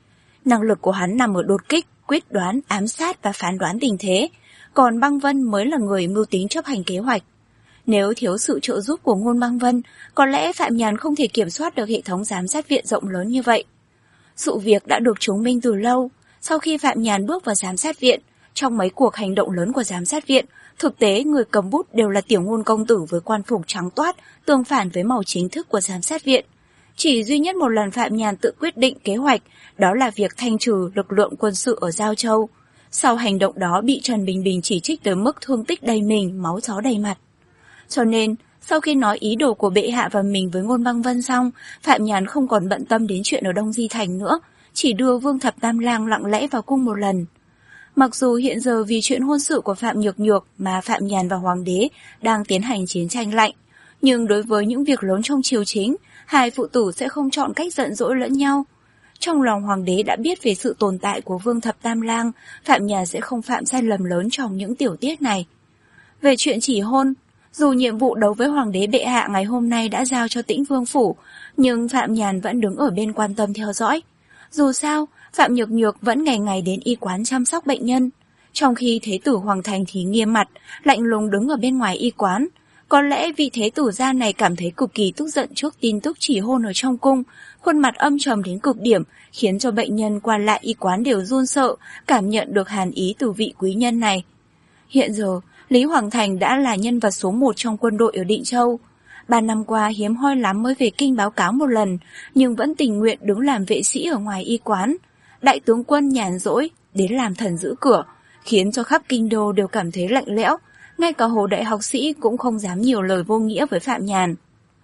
Năng lực của hắn nằm ở đột kích, quyết đoán, ám sát và phán đoán tình thế, còn Băng Vân mới là người mưu tính chấp hành kế hoạch. Nếu thiếu sự trợ giúp của Ngôn Băng Vân, có lẽ Phạm Nhàn không thể kiểm soát được hệ thống giám sát viện rộng lớn như vậy. Sự việc đã được chứng minh từ lâu. Sau khi Phạm Nhàn bước vào giám sát viện, trong mấy cuộc hành động lớn của giám sát viện, thực tế người cầm bút đều là Tiểu Ngôn công tử với quan phục trắng toát, tương phản với màu chính thức của giám sát viện. Chỉ duy nhất một lần Phạm Nhàn tự quyết định kế hoạch, đó là việc thanh trừ lực lượng quân sự ở Giao Châu. Sau hành động đó bị Trần Bình Bình chỉ trích tới mức thương tích đầy mình, máu chó đầy mặt. Cho nên, sau khi nói ý đồ của bệ hạ và mình với Ngôn Băng Vân xong, Phạm Nhàn không còn bận tâm đến chuyện ở Đông Di Thành nữa, chỉ đưa Vương Thập Tam Lang lặng lẽ vào cung một lần. Mặc dù hiện giờ vì chuyện hôn sự của Phạm Nhược Nhược mà Phạm Nhàn và Hoàng đế đang tiến hành chiến tranh lạnh, nhưng đối với những việc lớn trong triều chính, hai phụ tử sẽ không chọn cách giận dỗi lẫn nhau. Trong lòng Hoàng đế đã biết về sự tồn tại của Vương Thập Tam Lang, Phạm Nhàn sẽ không phạm sai lầm lớn trong những tiểu tiết này. Về chuyện chỉ hôn, dù nhiệm vụ đấu với Hoàng đế bệ hạ ngày hôm nay đã giao cho Tĩnh Vương Phủ, nhưng Phạm Nhàn vẫn đứng ở bên quan tâm theo dõi. Dù sao, Phạm Nhược Nhược vẫn ngày ngày đến y quán chăm sóc bệnh nhân, trong khi Thế tử Hoàng Thành thì nghiêm mặt, lạnh lùng đứng ở bên ngoài y quán. Có lẽ vị Thế tử gia này cảm thấy cực kỳ tức giận trước tin tức chỉ hôn ở trong cung, khuôn mặt âm trầm đến cực điểm, khiến cho bệnh nhân qua lại y quán đều run sợ, cảm nhận được hàn ý từ vị quý nhân này. Hiện giờ, Lý Hoàng Thành đã là nhân vật số một trong quân đội ở Định Châu. Ba năm qua hiếm hoi lắm mới về kinh báo cáo một lần, nhưng vẫn tình nguyện đứng làm vệ sĩ ở ngoài y quán. Đại tướng quân nhàn rỗi, đến làm thần giữ cửa, khiến cho khắp kinh đô đều cảm thấy lạnh lẽo. Ngay cả Hồ đại học sĩ cũng không dám nhiều lời vô nghĩa với Phạm Nhàn.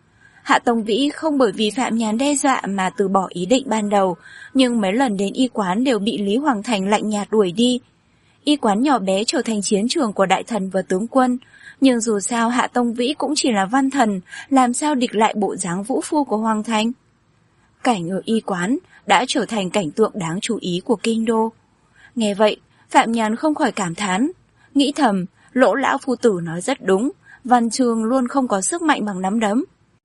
Hạ Tông Vĩ không bởi vì Phạm Nhàn đe dọa mà từ bỏ ý định ban đầu, nhưng mấy lần đến y quán đều bị Lý Hoàng Thành lạnh nhạt đuổi đi. Y quán nhỏ bé trở thành chiến trường của đại thần và tướng quân, nhưng dù sao Hạ Tông Vĩ cũng chỉ là văn thần, làm sao địch lại bộ dáng vũ phu của Hoàng Thành. Cảnh ở y quán đã trở thành cảnh tượng đáng chú ý của kinh đô. Nghe vậy, Phạm Nhàn không khỏi cảm thán, nghĩ thầm, Lỗ lão phu tử nói rất đúng, văn chương luôn không có sức mạnh bằng nắm đấm.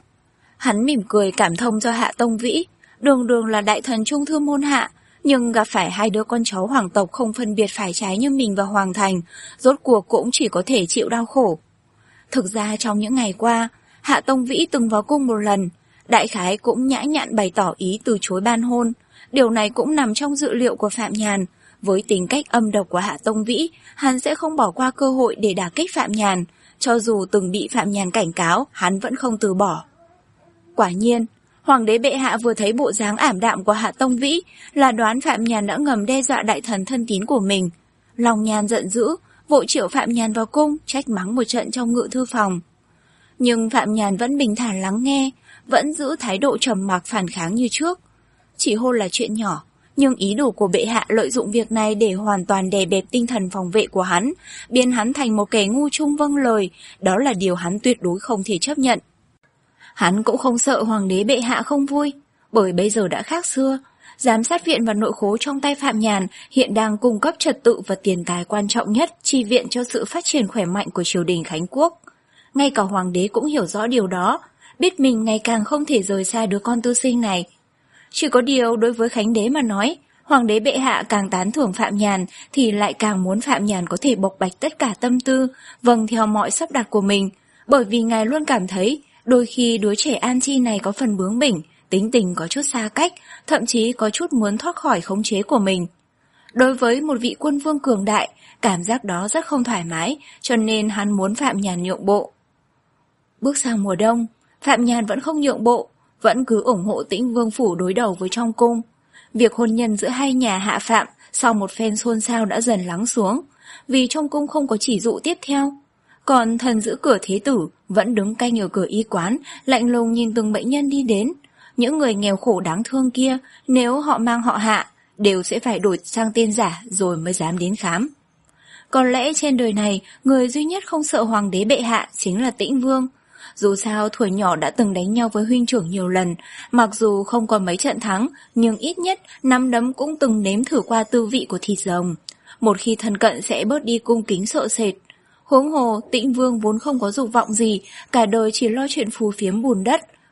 Hắn mỉm cười cảm thông cho Hạ Tông Vĩ, đường đường là đại thần trung thư môn hạ, nhưng gặp phải hai đứa con cháu hoàng tộc không phân biệt phải trái như mình và Hoàng Thành, rốt cuộc cũng chỉ có thể chịu đau khổ. Thực ra trong những ngày qua, Hạ Tông Vĩ từng vào cung một lần, đại khái cũng nhã nhặn bày tỏ ý từ chối ban hôn, điều này cũng nằm trong dự liệu của Phạm Nhàn. Với tính cách âm độc của Hạ Tông Vĩ, hắn sẽ không bỏ qua cơ hội để đả kích Phạm Nhàn, cho dù từng bị Phạm Nhàn cảnh cáo, hắn vẫn không từ bỏ. Quả nhiên, Hoàng đế bệ hạ vừa thấy bộ dáng ảm đạm của Hạ Tông Vĩ là đoán Phạm Nhàn đã ngầm đe dọa đại thần thân tín của mình. Lòng Nhàn giận dữ, vội triệu Phạm Nhàn vào cung, trách mắng một trận trong ngự thư phòng. Nhưng Phạm Nhàn vẫn bình thản lắng nghe, vẫn giữ thái độ trầm mặc phản kháng như trước. Chỉ hôn là chuyện nhỏ, nhưng ý đồ của bệ hạ lợi dụng việc này để hoàn toàn đè bẹp tinh thần phòng vệ của hắn, biến hắn thành một kẻ ngu trung vâng lời, đó là điều hắn tuyệt đối không thể chấp nhận. Hắn cũng không sợ Hoàng đế bệ hạ không vui, bởi bây giờ đã khác xưa. Giám sát viện và nội khố trong tay Phạm Nhàn hiện đang cung cấp trật tự và tiền tài quan trọng nhất chi viện cho sự phát triển khỏe mạnh của triều đình Khánh Quốc. Ngay cả Hoàng đế cũng hiểu rõ điều đó, biết mình ngày càng không thể rời xa đứa con tư sinh này. Chỉ có điều đối với Khánh đế mà nói, Hoàng đế bệ hạ càng tán thưởng Phạm Nhàn thì lại càng muốn Phạm Nhàn có thể bộc bạch tất cả tâm tư, vâng theo mọi sắp đặt của mình, bởi vì ngài luôn cảm thấy đôi khi đứa trẻ An Chi này có phần bướng bỉnh, tính tình có chút xa cách, thậm chí có chút muốn thoát khỏi khống chế của mình. Đối với một vị quân vương cường đại, cảm giác đó rất không thoải mái, cho nên hắn muốn Phạm Nhàn nhượng bộ. Bước sang mùa đông, Phạm Nhàn vẫn không nhượng bộ, vẫn cứ ủng hộ Tĩnh Vương Phủ đối đầu với trong cung. Việc hôn nhân giữa hai nhà Hạ Phạm sau một phen xôn xao đã dần lắng xuống, vì trong cung không có chỉ dụ tiếp theo. Còn thần giữ cửa Thế tử vẫn đứng canh ở cửa y quán, lạnh lùng nhìn từng bệnh nhân đi đến. Những người nghèo khổ đáng thương kia, nếu họ mang họ Hạ, đều sẽ phải đổi sang tên giả rồi mới dám đến khám. Có lẽ trên đời này, người duy nhất không sợ Hoàng đế bệ hạ chính là Tĩnh Vương. Dù sao tuổi nhỏ đã từng đánh nhau với huynh trưởng nhiều lần, mặc dù không còn mấy trận thắng, nhưng ít nhất nắm đấm cũng từng nếm thử qua tư vị của thịt rồng. Một khi thân cận sẽ bớt đi cung kính sợ sệt. Huống hồ, Tĩnh Vương vốn không có dục vọng gì, cả đời chỉ lo chuyện phù phiếm bùn đất,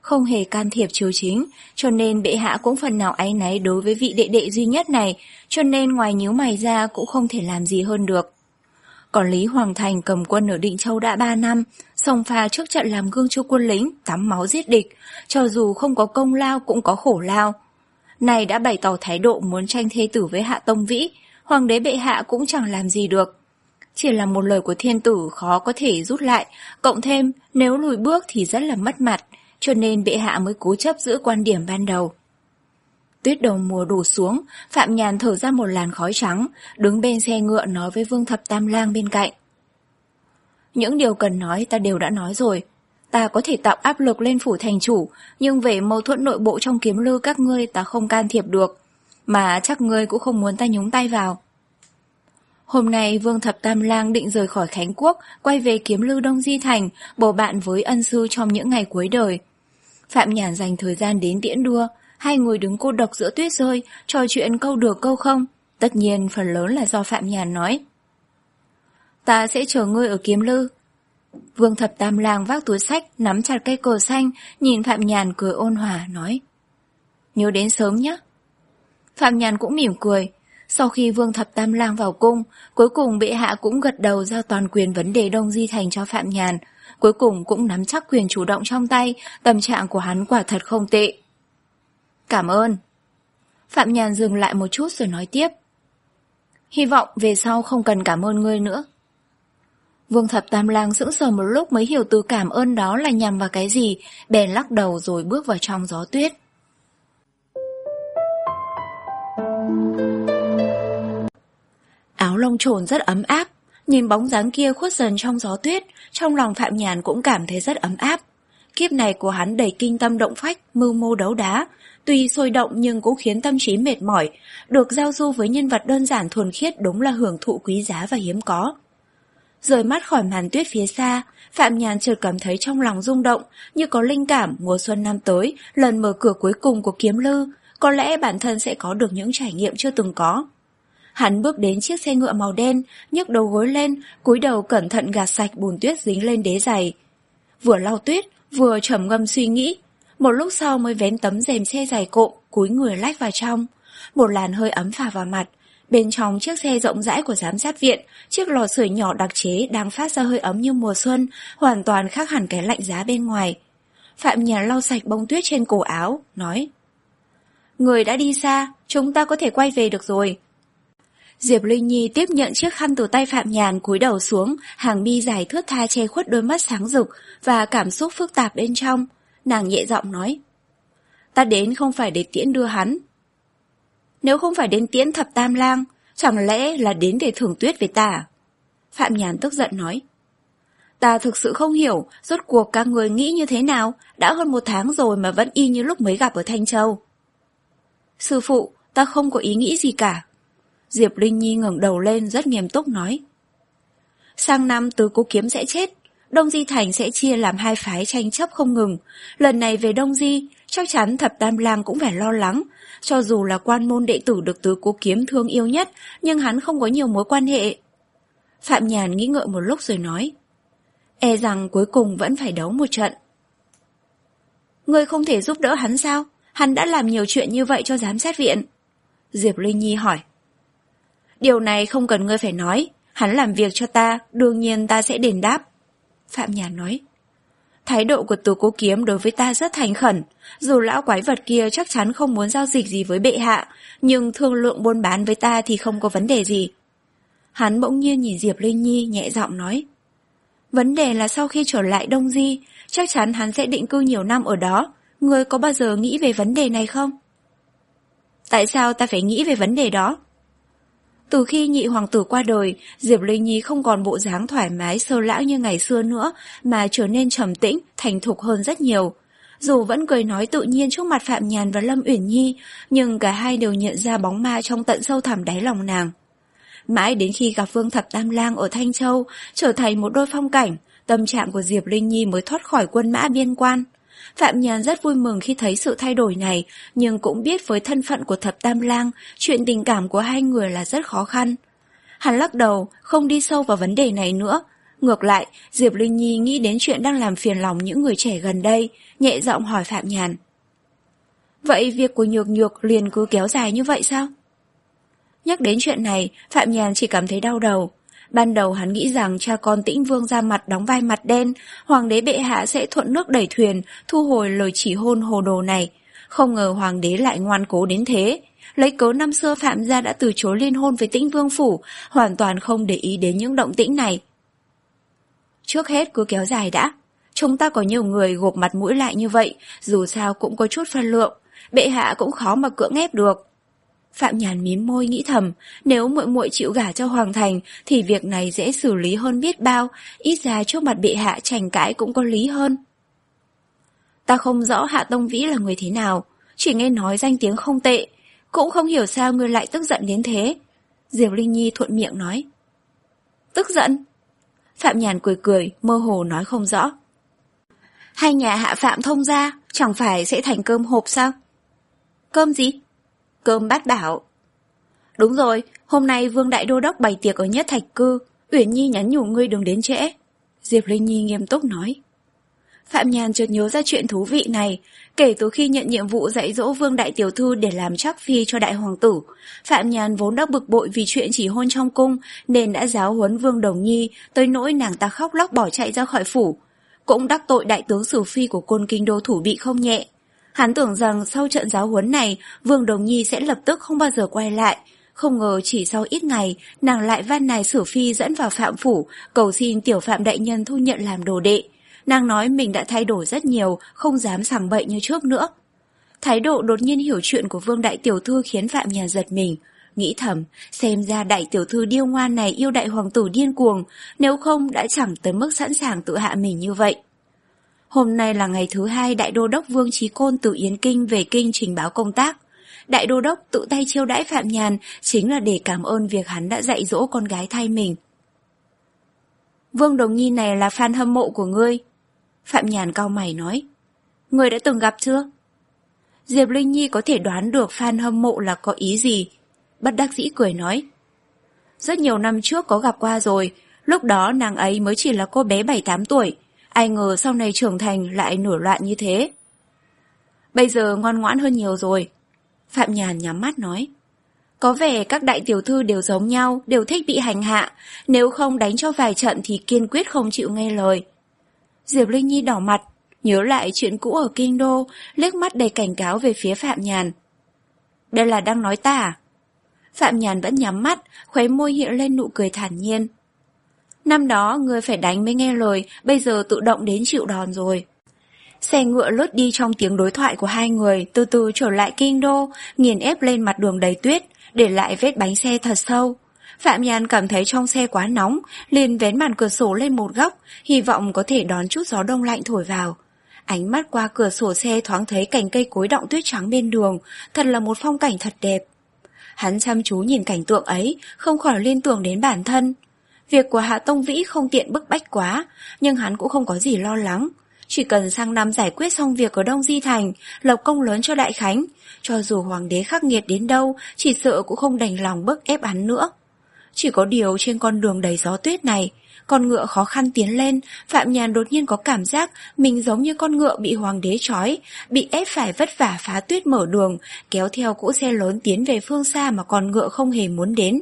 không hề can thiệp chiếu chính, cho nên bệ hạ cũng phần nào áy náy đối với vị đệ đệ duy nhất này, cho nên ngoài nhíu mày ra cũng không thể làm gì hơn được. Còn Lý Hoàng Thành cầm quân ở Định Châu đã ba năm, xông pha trước trận làm gương cho quân lính, tắm máu giết địch, cho dù không có công lao cũng có khổ lao. Này đã bày tỏ thái độ muốn tranh thê tử với Hạ Tông Vĩ, hoàng đế bệ hạ cũng chẳng làm gì được. Chỉ là một lời của thiên tử khó có thể rút lại, cộng thêm nếu lùi bước thì rất là mất mặt, cho nên bệ hạ mới cố chấp giữ quan điểm ban đầu. Tuyết đầu mùa đổ xuống, Phạm Nhàn thở ra một làn khói trắng, đứng bên xe ngựa nói với Vương Thập Tam Lang bên cạnh. Những điều cần nói ta đều đã nói rồi. Ta có thể tạo áp lực lên phủ thành chủ, nhưng về mâu thuẫn nội bộ trong Kiếm Lư các ngươi ta không can thiệp được, mà chắc ngươi cũng không muốn ta nhúng tay vào. Hôm nay Vương Thập Tam Lang định rời khỏi Khánh Quốc, quay về Kiếm Lư Đông Di Thành, bầu bạn với ân sư trong những ngày cuối đời. Phạm Nhàn dành thời gian đến tiễn đưa, hai người đứng cô độc giữa tuyết rơi, trò chuyện câu được câu không, tất nhiên phần lớn là do Phạm Nhàn nói. Ta sẽ chờ ngươi ở Kiếm Lư. Vương Thập Tam Lang vác túi xách, nắm chặt cây cờ xanh, nhìn Phạm Nhàn cười ôn hòa, nói. Nhớ đến sớm nhé. Phạm Nhàn cũng mỉm cười. Sau khi Vương Thập Tam Lang vào cung, cuối cùng bệ hạ cũng gật đầu giao toàn quyền vấn đề Đông Di Thành cho Phạm Nhàn, cuối cùng cũng nắm chắc quyền chủ động trong tay, tâm trạng của hắn quả thật không tệ. Cảm ơn. Phạm Nhàn dừng lại một chút rồi nói tiếp. Hy vọng về sau không cần cảm ơn ngươi nữa. Vương Thập Tam Lang sững sờ một lúc mới hiểu từ cảm ơn đó là nhằm vào cái gì, bèn lắc đầu rồi bước vào trong gió tuyết. Áo lông trồn rất ấm áp, nhìn bóng dáng kia khuất dần trong gió tuyết, trong lòng Phạm Nhàn cũng cảm thấy rất ấm áp. Kiếp này của hắn đầy kinh tâm động phách, mưu mô đấu đá, tuy sôi động nhưng cũng khiến tâm trí mệt mỏi, được giao du với nhân vật đơn giản thuần khiết đúng là hưởng thụ quý giá và hiếm có. Rời mắt khỏi màn tuyết phía xa, Phạm Nhàn chợt cảm thấy trong lòng rung động, như có linh cảm mùa xuân năm tới, lần mở cửa cuối cùng của Kiếm Lư, có lẽ bản thân sẽ có được những trải nghiệm chưa từng có. Hắn bước đến chiếc xe ngựa màu đen, nhấc đầu gối lên, cúi đầu cẩn thận gạt sạch bùn tuyết dính lên đế giày. Vừa lau tuyết, vừa trầm ngâm suy nghĩ, một lúc sau mới vén tấm rèm xe dày cộm, cúi người lách vào trong. Một làn hơi ấm phả vào mặt. Bên trong chiếc xe rộng rãi của giám sát viện, chiếc lò sưởi nhỏ đặc chế đang phát ra hơi ấm như mùa xuân, hoàn toàn khác hẳn cái lạnh giá bên ngoài. Phạm Nhàn lau sạch bông tuyết trên cổ áo, nói. Người đã đi xa, chúng ta có thể quay về được rồi. Diệp Linh Nhi tiếp nhận chiếc khăn từ tay Phạm Nhàn, cúi đầu xuống, hàng mi dài thướt tha che khuất đôi mắt sáng rực và cảm xúc phức tạp bên trong. Nàng nhẹ giọng nói. Ta đến không phải để tiễn đưa hắn. Nếu không phải đến tiễn Thập Tam Lang, chẳng lẽ là đến để thưởng tuyết với ta à? Phạm Nhàn tức giận nói. Ta thực sự không hiểu, rốt cuộc các người nghĩ như thế nào, đã hơn một tháng rồi mà vẫn y như lúc mới gặp ở Thanh Châu. Sư phụ, ta không có ý nghĩ gì cả. Diệp Linh Nhi ngẩng đầu lên rất nghiêm túc nói. Sang năm Tứ Cố Kiếm sẽ chết, Đông Di Thành sẽ chia làm hai phái tranh chấp không ngừng. Lần này về Đông Di, chắc chắn Thập Tam Lang cũng phải lo lắng. Cho dù là quan môn đệ tử được Tứ Cố Kiếm thương yêu nhất, nhưng hắn không có nhiều mối quan hệ. Phạm Nhàn nghĩ ngợi một lúc rồi nói. E rằng cuối cùng vẫn phải đấu một trận. Ngươi không thể giúp đỡ hắn sao? Hắn đã làm nhiều chuyện như vậy cho giám sát viện. Diệp Linh Nhi hỏi. Điều này không cần ngươi phải nói. Hắn làm việc cho ta, đương nhiên ta sẽ đền đáp. Phạm Nhàn nói. Thái độ của Tứ Cố Kiếm đối với ta rất thành khẩn. Dù lão quái vật kia chắc chắn không muốn giao dịch gì với bệ hạ, nhưng thương lượng buôn bán với ta thì không có vấn đề gì. Hắn bỗng nhiên nhìn Diệp Linh Nhi nhẹ giọng nói. Vấn đề là sau khi trở lại Đông Di, chắc chắn hắn sẽ định cư nhiều năm ở đó. Ngươi có bao giờ nghĩ về vấn đề này không? Tại sao ta phải nghĩ về vấn đề đó? Từ khi nhị hoàng tử qua đời, Diệp Linh Nhi không còn bộ dáng thoải mái sơ lão như ngày xưa nữa, mà trở nên trầm tĩnh, thành thục hơn rất nhiều. Dù vẫn cười nói tự nhiên trước mặt Phạm Nhàn và Lâm Uyển Nhi, nhưng cả hai đều nhận ra bóng ma trong tận sâu thẳm đáy lòng nàng. Mãi đến khi gặp Vương Thập Tam Lang ở Thanh Châu, trở thành một đôi phong cảnh, tâm trạng của Diệp Linh Nhi mới thoát khỏi quân mã biên quan. Phạm Nhàn rất vui mừng khi thấy sự thay đổi này, nhưng cũng biết với thân phận của Thập Tam Lang, chuyện tình cảm của hai người là rất khó khăn. Hắn lắc đầu, không đi sâu vào vấn đề này nữa, Ngược lại, Diệp Linh Nhi nghĩ đến chuyện đang làm phiền lòng những người trẻ gần đây, nhẹ giọng hỏi Phạm Nhàn. Vậy việc của Nhược Nhược liền cứ kéo dài như vậy sao? Nhắc đến chuyện này, Phạm Nhàn chỉ cảm thấy đau đầu. Ban đầu hắn nghĩ rằng cha con Tĩnh Vương ra mặt đóng vai mặt đen, hoàng đế bệ hạ sẽ thuận nước đẩy thuyền, thu hồi lời chỉ hôn hồ đồ này. Không ngờ hoàng đế lại ngoan cố đến thế. Lấy cớ năm xưa Phạm gia đã từ chối liên hôn với Tĩnh Vương phủ, hoàn toàn không để ý đến những động tĩnh này. Trước hết cứ kéo dài đã. Chúng ta có nhiều người gộp mặt mũi lại như vậy, dù sao cũng có chút phân lượng. Bệ hạ cũng khó mà cưỡng ép được. Phạm Nhàn mím môi nghĩ thầm, nếu muội muội chịu gả cho Hoàng Thành thì việc này dễ xử lý hơn biết bao, ít ra trước mặt bệ hạ tranh cãi cũng có lý hơn. Ta không rõ Hạ Tông Vĩ là người thế nào, chỉ nghe nói danh tiếng không tệ, cũng không hiểu sao ngươi lại tức giận đến thế. Diệp Linh Nhi thuận miệng nói. Tức giận? Phạm Nhàn cười cười, mơ hồ nói không rõ. Hai nhà Hạ Phạm thông gia, chẳng phải sẽ thành cơm hộp sao? Cơm gì? Cơm bát bảo. Đúng rồi, hôm nay Vương Đại Đô Đốc bày tiệc ở Nhất Thạch Cư, Uyển Nhi nhắn nhủ ngươi đừng đến trễ. Diệp Linh Nhi nghiêm túc nói. Phạm Nhàn chợt nhớ ra chuyện thú vị này. Kể từ khi nhận nhiệm vụ dạy dỗ Vương Đại Tiểu Thư để làm trắc phi cho Đại Hoàng tử, Phạm Nhàn vốn đã bực bội vì chuyện chỉ hôn trong cung, nên đã giáo huấn Vương Đồng Nhi tới nỗi nàng ta khóc lóc bỏ chạy ra khỏi phủ. Cũng đắc tội đại tướng Sử Phi của Côn Kinh Đô thủ bị không nhẹ. Hắn tưởng rằng sau trận giáo huấn này, Vương Đồng Nhi sẽ lập tức không bao giờ quay lại. Không ngờ chỉ sau ít ngày, nàng lại van nài Sử Phi dẫn vào Phạm phủ, cầu xin tiểu Phạm đại nhân thu nhận làm đồ đệ. Nàng nói mình đã thay đổi rất nhiều, không dám sằng bậy như trước nữa. Thái độ đột nhiên hiểu chuyện của Vương Đại Tiểu Thư khiến Phạm Nhàn giật mình. Nghĩ thầm, xem ra Đại Tiểu Thư điêu ngoan này yêu Đại Hoàng tử điên cuồng, nếu không đã chẳng tới mức sẵn sàng tự hạ mình như vậy. Hôm nay là ngày thứ hai Đại Đô Đốc Vương Chí Côn từ Yến Kinh về Kinh trình báo công tác. Đại Đô Đốc tự tay chiêu đãi Phạm Nhàn chính là để cảm ơn việc hắn đã dạy dỗ con gái thay mình. Vương Đồng Nhi này là fan hâm mộ của ngươi. Phạm Nhàn cau mày nói. Ngươi đã từng gặp chưa? Diệp Linh Nhi có thể đoán được fan hâm mộ là có ý gì. Bất đắc dĩ cười nói. Rất nhiều năm trước có gặp qua rồi, lúc đó nàng ấy mới chỉ là cô bé bảy tám tuổi. Ai ngờ sau này trưởng thành lại nổi loạn như thế. Bây giờ ngoan ngoãn hơn nhiều rồi. Phạm Nhàn nhắm mắt nói. Có vẻ các đại tiểu thư đều giống nhau, đều thích bị hành hạ. Nếu không đánh cho vài trận thì kiên quyết không chịu nghe lời. Diệp Linh Nhi đỏ mặt, nhớ lại chuyện cũ ở Kinh Đô, liếc mắt đầy cảnh cáo về phía Phạm Nhàn. Đây là đang nói ta à? Phạm Nhàn vẫn nhắm mắt, khóe môi hiện lên nụ cười thản nhiên. Năm đó người phải đánh mới nghe lời, bây giờ tự động đến chịu đòn rồi. Xe ngựa lướt đi trong tiếng đối thoại của hai người, từ từ trở lại Kinh Đô, nghiền ép lên mặt đường đầy tuyết, để lại vết bánh xe thật sâu. Phạm Nhàn cảm thấy trong xe quá nóng, liền vén màn cửa sổ lên một góc, hy vọng có thể đón chút gió đông lạnh thổi vào. Ánh mắt qua cửa sổ xe thoáng thấy cành cây cối đọng tuyết trắng bên đường, thật là một phong cảnh thật đẹp. Hắn chăm chú nhìn cảnh tượng ấy, không khỏi liên tưởng đến bản thân. Việc của Hạ Tông Vĩ không tiện bức bách quá, nhưng hắn cũng không có gì lo lắng. Chỉ cần sang năm giải quyết xong việc ở Đông Di Thành, lộc công lớn cho Đại Khánh, cho dù hoàng đế khắc nghiệt đến đâu, chỉ sợ cũng không đành lòng bức ép hắn nữa. Chỉ có điều trên con đường đầy gió tuyết này, con ngựa khó khăn tiến lên, Phạm Nhàn đột nhiên có cảm giác mình giống như con ngựa bị hoàng đế trói, bị ép phải vất vả phá tuyết mở đường, kéo theo cỗ xe lớn tiến về phương xa mà con ngựa không hề muốn đến.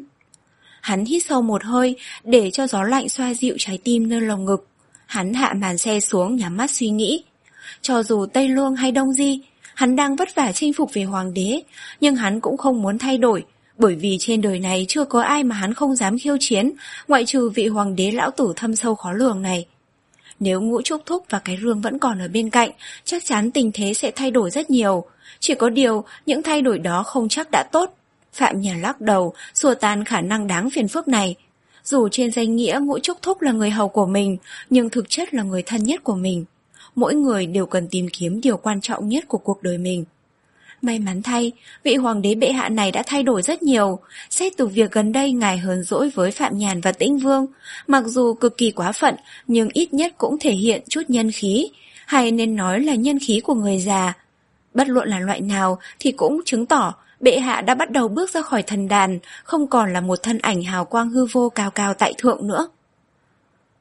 Hắn hít sâu một hơi, để cho gió lạnh xoa dịu trái tim nơi lồng ngực. Hắn hạ màn xe xuống nhắm mắt suy nghĩ. Cho dù Tây Lương hay Đông Di, hắn đang vất vả chinh phục về hoàng đế, nhưng hắn cũng không muốn thay đổi, bởi vì trên đời này chưa có ai mà hắn không dám khiêu chiến, ngoại trừ vị hoàng đế lão tử thâm sâu khó lường này. Nếu Ngũ Trúc Thúc và cái Rương vẫn còn ở bên cạnh, chắc chắn tình thế sẽ thay đổi rất nhiều. Chỉ có điều, những thay đổi đó không chắc đã tốt. Phạm Nhàn lắc đầu, xua tan khả năng đáng phiền phức này. Dù trên danh nghĩa Ngũ Trúc Thúc là người hầu của mình, nhưng thực chất là người thân nhất của mình. Mỗi người đều cần tìm kiếm điều quan trọng nhất của cuộc đời mình. May mắn thay, vị hoàng đế bệ hạ này đã thay đổi rất nhiều. Xét từ việc gần đây ngài hờn dỗi với Phạm Nhàn và Tĩnh Vương, mặc dù cực kỳ quá phận, nhưng ít nhất cũng thể hiện chút nhân khí, hay nên nói là nhân khí của người già. Bất luận là loại nào thì cũng chứng tỏ bệ hạ đã bắt đầu bước ra khỏi thần đàn, không còn là một thân ảnh hào quang hư vô cao cao tại thượng nữa.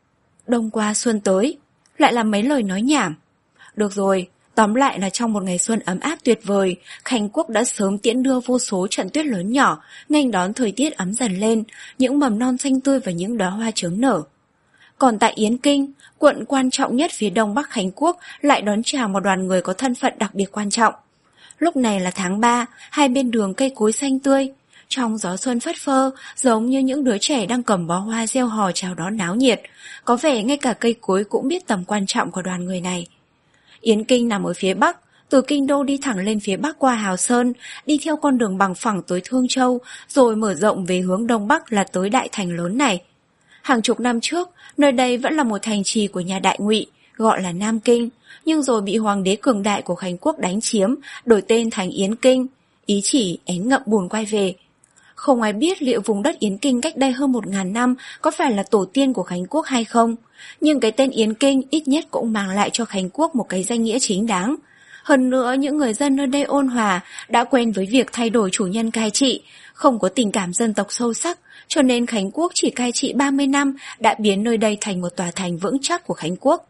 Đông qua xuân tới, lại là mấy lời nói nhảm. Được rồi, tóm lại là trong một ngày xuân ấm áp tuyệt vời, Khánh Quốc đã sớm tiễn đưa vô số trận tuyết lớn nhỏ, nghênh đón thời tiết ấm dần lên, những mầm non xanh tươi và những đóa hoa chớm nở. Còn tại Yến Kinh, quận quan trọng nhất phía đông bắc Khánh Quốc lại đón chào một đoàn người có thân phận đặc biệt quan trọng. Lúc này là tháng ba, hai bên đường cây cối xanh tươi, trong gió xuân phất phơ, giống như những đứa trẻ đang cầm bó hoa reo hò chào đón náo nhiệt, có vẻ ngay cả cây cối cũng biết tầm quan trọng của đoàn người này. Yến Kinh nằm ở phía bắc, từ kinh đô đi thẳng lên phía bắc qua Hào Sơn, đi theo con đường bằng phẳng tới Thương Châu, rồi mở rộng về hướng đông bắc là tới đại thành lớn này. Hàng chục năm trước, nơi đây vẫn là một thành trì của nhà Đại Ngụy, gọi là Nam Kinh, nhưng rồi bị hoàng đế cường đại của Khánh Quốc đánh chiếm, đổi tên thành Yến Kinh, ý chỉ én ngậm bùn quay về. Không ai biết liệu vùng đất Yến Kinh cách đây hơn một ngàn năm có phải là tổ tiên của Khánh Quốc hay không, nhưng cái tên Yến Kinh ít nhất cũng mang lại cho Khánh Quốc một cái danh nghĩa chính đáng. Hơn nữa, những người dân nơi đây ôn hòa, đã quen với việc thay đổi chủ nhân cai trị, không có tình cảm dân tộc sâu sắc, cho nên Khánh Quốc chỉ cai trị ba mươi năm đã biến nơi đây thành một tòa thành vững chắc của Khánh Quốc.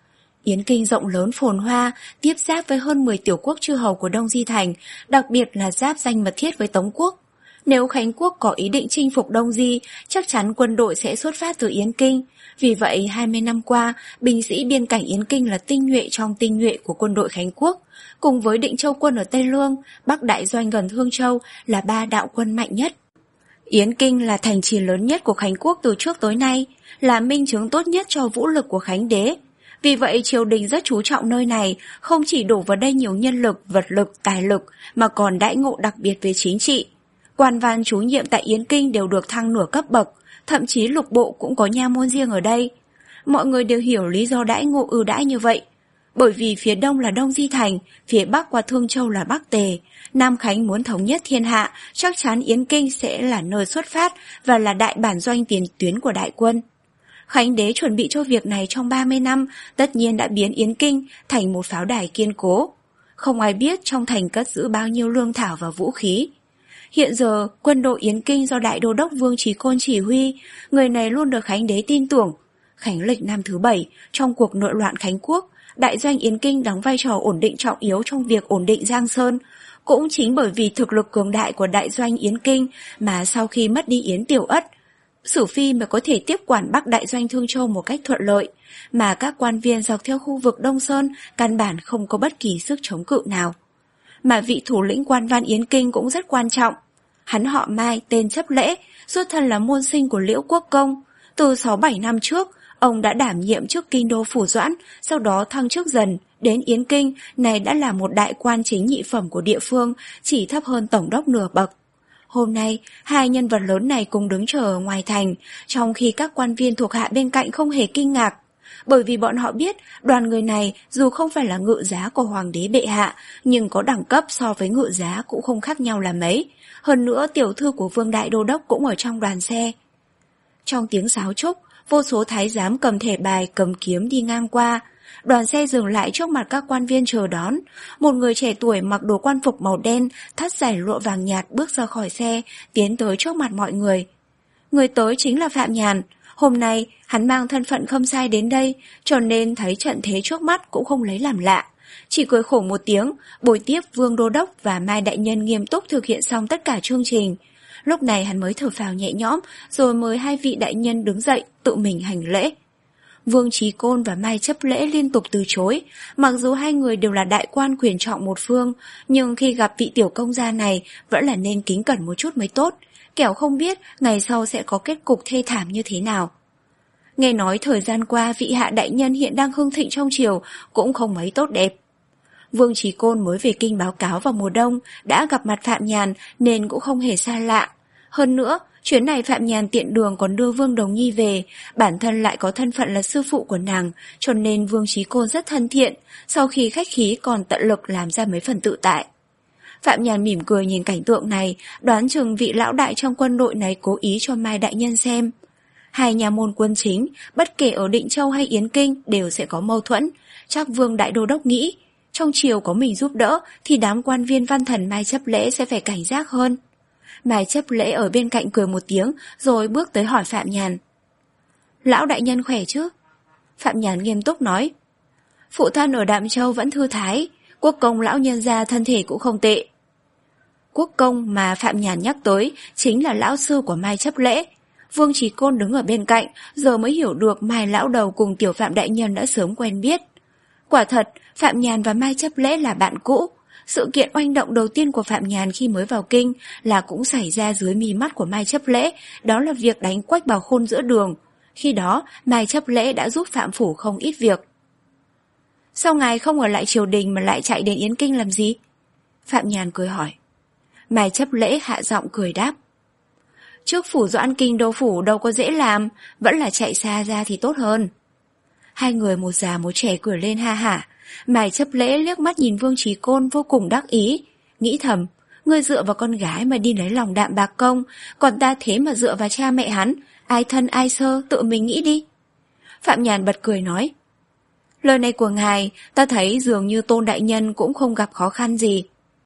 Yến Kinh rộng lớn phồn hoa, tiếp giáp với hơn mười tiểu quốc chư hầu của Đông Di Thành, đặc biệt là giáp danh mật thiết với Tống Quốc. Nếu Khánh Quốc có ý định chinh phục Đông Di, chắc chắn quân đội sẽ xuất phát từ Yến Kinh. Vì vậy, hai mươi năm qua, binh sĩ biên cảnh Yến Kinh là tinh nhuệ trong tinh nhuệ của quân đội Khánh Quốc, cùng với Định Châu quân ở Tây Lương, Bắc Đại Doanh gần Thương Châu là ba đạo quân mạnh nhất. Yến Kinh là thành trì lớn nhất của Khánh Quốc từ trước tới nay, là minh chứng tốt nhất cho vũ lực của Khánh đế. Vì vậy, triều đình rất chú trọng nơi này, không chỉ đổ vào đây nhiều nhân lực, vật lực, tài lực, mà còn đãi ngộ đặc biệt về chính trị. Quan văn trú nhiệm tại Yến Kinh đều được thăng nửa cấp bậc, thậm chí lục bộ cũng có nha môn riêng ở đây. Mọi người đều hiểu lý do đãi ngộ ưu đãi như vậy. Bởi vì phía đông là Đông Di Thành, phía bắc qua Thương Châu là Bắc Tề. Nam Khánh muốn thống nhất thiên hạ, chắc chắn Yến Kinh sẽ là nơi xuất phát và là đại bản doanh tiền tuyến của đại quân. Khánh đế chuẩn bị cho việc này trong ba mươi năm, tất nhiên đã biến Yến Kinh thành một pháo đài kiên cố. Không ai biết trong thành cất giữ bao nhiêu lương thảo và vũ khí. Hiện giờ, quân đội Yến Kinh do Đại Đô đốc Vương Chí Côn chỉ huy, người này luôn được Khánh đế tin tưởng. Khánh lịch năm thứ bảy, trong cuộc nội loạn Khánh Quốc, đại doanh Yến Kinh đóng vai trò ổn định trọng yếu trong việc ổn định Giang Sơn. Cũng chính bởi vì thực lực cường đại của đại doanh Yến Kinh mà sau khi mất đi Yến Tiểu Ất, Sử Phi mới có thể tiếp quản Bắc đại doanh Thương Châu một cách thuận lợi, mà các quan viên dọc theo khu vực Đông Sơn căn bản không có bất kỳ sức chống cự nào. Mà vị thủ lĩnh quan văn Yến Kinh cũng rất quan trọng. Hắn họ Mai, tên Chấp Lễ, xuất thân là môn sinh của Liễu Quốc Công. Từ sáu bảy năm trước, ông đã đảm nhiệm chức kinh đô phủ doãn, sau đó thăng chức dần, đến Yến Kinh, này đã là một đại quan chính nhị phẩm của địa phương, chỉ thấp hơn tổng đốc nửa bậc. Hôm nay, hai nhân vật lớn này cùng đứng chờ ở ngoài thành, trong khi các quan viên thuộc hạ bên cạnh không hề kinh ngạc. Bởi vì bọn họ biết đoàn người này dù không phải là ngự giá của hoàng đế bệ hạ, nhưng có đẳng cấp so với ngự giá cũng không khác nhau là mấy. Hơn nữa tiểu thư của Vương Đại Đô đốc cũng ở trong đoàn xe. Trong tiếng sáo trúc, vô số thái giám cầm thẻ bài cầm kiếm đi ngang qua. Đoàn xe dừng lại trước mặt các quan viên chờ đón. Một người trẻ tuổi mặc đồ quan phục màu đen, thắt dải lụa vàng nhạt bước ra khỏi xe, tiến tới trước mặt mọi người. Người tới chính là Phạm Nhàn. Hôm nay, hắn mang thân phận khâm sai đến đây, cho nên thấy trận thế trước mắt cũng không lấy làm lạ. Chỉ cười khổ một tiếng, bồi tiếp Vương Đô Đốc và Mai Đại Nhân nghiêm túc thực hiện xong tất cả chương trình. Lúc này hắn mới thở phào nhẹ nhõm, rồi mời hai vị đại nhân đứng dậy, tự mình hành lễ. Vương Chí Côn và Mai Chấp Lễ liên tục từ chối, mặc dù hai người đều là đại quan quyền trọng một phương, nhưng khi gặp vị tiểu công gia này vẫn là nên kính cẩn một chút mới tốt, kẻo không biết ngày sau sẽ có kết cục thê thảm như thế nào. Nghe nói thời gian qua vị hạ đại nhân hiện đang hưng thịnh trong triều cũng không mấy tốt đẹp. Vương Chí Côn mới về kinh báo cáo vào mùa đông, đã gặp mặt Phạm Nhàn nên cũng không hề xa lạ. Hơn nữa, chuyến này Phạm Nhàn tiện đường còn đưa Vương Đồng Nhi về, bản thân lại có thân phận là sư phụ của nàng, cho nên Vương Chí Côn rất thân thiện, sau khi khách khí còn tận lực làm ra mấy phần tự tại. Phạm Nhàn mỉm cười nhìn cảnh tượng này, đoán chừng vị lão đại trong quân đội này cố ý cho Mai đại nhân xem. Hai nhà môn quân chính, bất kể ở Định Châu hay Yến Kinh đều sẽ có mâu thuẫn, chắc Vương Đại Đô Đốc nghĩ, trong triều có mình giúp đỡ thì đám quan viên văn thần Mai Chấp Lễ sẽ phải cảnh giác hơn. Mai Chấp Lễ ở bên cạnh cười một tiếng rồi bước tới hỏi Phạm Nhàn. Lão đại nhân khỏe chứ? Phạm Nhàn nghiêm túc nói. Phụ thân ở Đạm Châu vẫn thư thái, Quốc công lão nhân gia thân thể cũng không tệ. Quốc công mà Phạm Nhàn nhắc tới chính là lão sư của Mai Chấp Lễ. Vương Chí Côn đứng ở bên cạnh, giờ mới hiểu được Mai lão đầu cùng tiểu Phạm đại nhân đã sớm quen biết. Quả thật, Phạm Nhàn và Mai Chấp Lễ là bạn cũ. Sự kiện oanh động đầu tiên của Phạm Nhàn khi mới vào kinh là cũng xảy ra dưới mí mắt của Mai Chấp Lễ, đó là việc đánh Quách Bảo Khôn giữa đường. Khi đó, Mai Chấp Lễ đã giúp Phạm phủ không ít việc. Sao ngài không ở lại triều đình mà lại chạy đến Yến Kinh làm gì? Phạm Nhàn cười hỏi. Mai Chấp Lễ hạ giọng cười đáp. Trước phủ Doãn Kinh đô phủ đâu có dễ làm, vẫn là chạy xa ra thì tốt hơn. Hai người một già một trẻ cười lên ha hả. Mai Chấp Lễ liếc mắt nhìn Vương Chí Côn vô cùng đắc ý, nghĩ thầm, ngươi dựa vào con gái mà đi lấy lòng Đạm Bạc Công, còn ta thế mà dựa vào cha mẹ hắn, ai thân ai sơ tự mình nghĩ đi. Phạm Nhàn bật cười nói, lời này của ngài, ta thấy dường như Tôn đại nhân cũng không gặp khó khăn gì.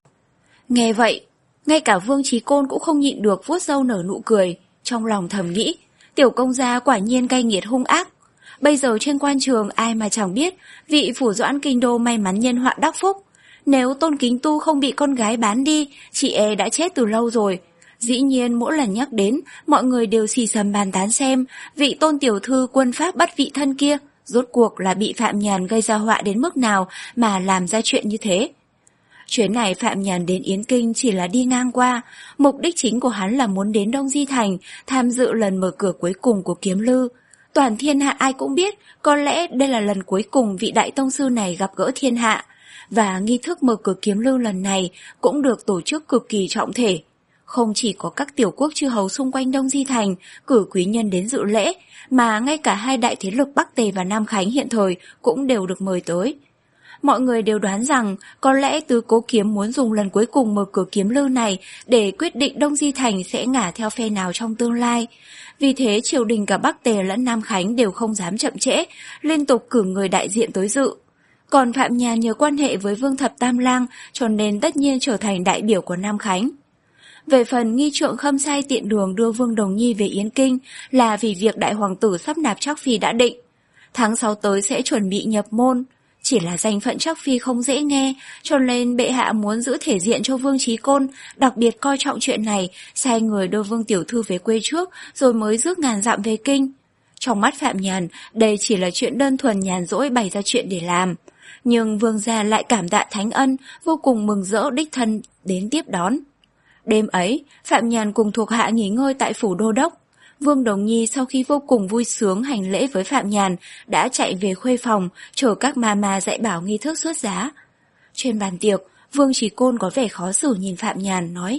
Nghe vậy, ngay cả Vương Chí Côn cũng không nhịn được vuốt râu nở nụ cười, trong lòng thầm nghĩ, tiểu công gia quả nhiên cay nghiệt hung ác. Bây giờ trên quan trường ai mà chẳng biết vị phủ Doãn Kinh đô may mắn nhân họa đắc phúc. Nếu Tôn Kính Tu không bị con gái bán đi, chị e đã chết từ lâu rồi. Dĩ nhiên mỗi lần nhắc đến, mọi người đều xì xầm bàn tán xem vị Tôn tiểu thư quân pháp bắt vị thân kia rốt cuộc là bị Phạm Nhàn gây ra họa đến mức nào mà làm ra chuyện như thế. Chuyến này Phạm Nhàn đến Yến Kinh chỉ là đi ngang qua, mục đích chính của hắn là muốn đến Đông Di Thành tham dự lần mở cửa cuối cùng của Kiếm Lư. Toàn thiên hạ ai cũng biết, có lẽ đây là lần cuối cùng vị đại tông sư này gặp gỡ thiên hạ, và nghi thức mở cửa Kiếm Lư lần này cũng được tổ chức cực kỳ trọng thể. Không chỉ có các tiểu quốc chư hầu xung quanh Đông Di Thành cử quý nhân đến dự lễ, mà ngay cả hai đại thế lực Bắc Tề và Nam Khánh hiện thời cũng đều được mời tới. Mọi người đều đoán rằng có lẽ Tứ Cố Kiếm muốn dùng lần cuối cùng mở cửa Kiếm Lư này để quyết định Đông Di Thành sẽ ngả theo phe nào trong tương lai. Vì thế triều đình cả Bắc Tề lẫn Nam Khánh đều không dám chậm trễ, liên tục cử người đại diện tới dự. Còn Phạm Nhàn nhờ quan hệ với Vương Thập Tam Lang cho nên tất nhiên trở thành đại biểu của Nam Khánh. Về phần nghi trượng khâm sai tiện đường đưa Vương Đồng Nhi về Yến Kinh là vì việc đại hoàng tử sắp nạp Trác Phi đã định. Tháng sáu tới sẽ chuẩn bị nhập môn. Chỉ là danh phận Trác Phi không dễ nghe, cho nên bệ hạ muốn giữ thể diện cho Vương Chí Côn, đặc biệt coi trọng chuyện này, sai người đưa Vương tiểu thư về quê trước, rồi mới rước ngàn dặm về kinh. Trong mắt Phạm Nhàn, đây chỉ là chuyện đơn thuần nhàn rỗi bày ra chuyện để làm. Nhưng Vương gia lại cảm tạ thánh ân, vô cùng mừng rỡ đích thân đến tiếp đón. Đêm ấy, Phạm Nhàn cùng thuộc hạ nghỉ ngơi tại phủ đô đốc. Vương Đồng Nhi sau khi vô cùng vui sướng hành lễ với Phạm Nhàn đã chạy về khuê phòng chờ các ma ma dạy bảo nghi thức xuất giá. Trên bàn tiệc, Vương Chí Côn có vẻ khó xử nhìn Phạm Nhàn nói: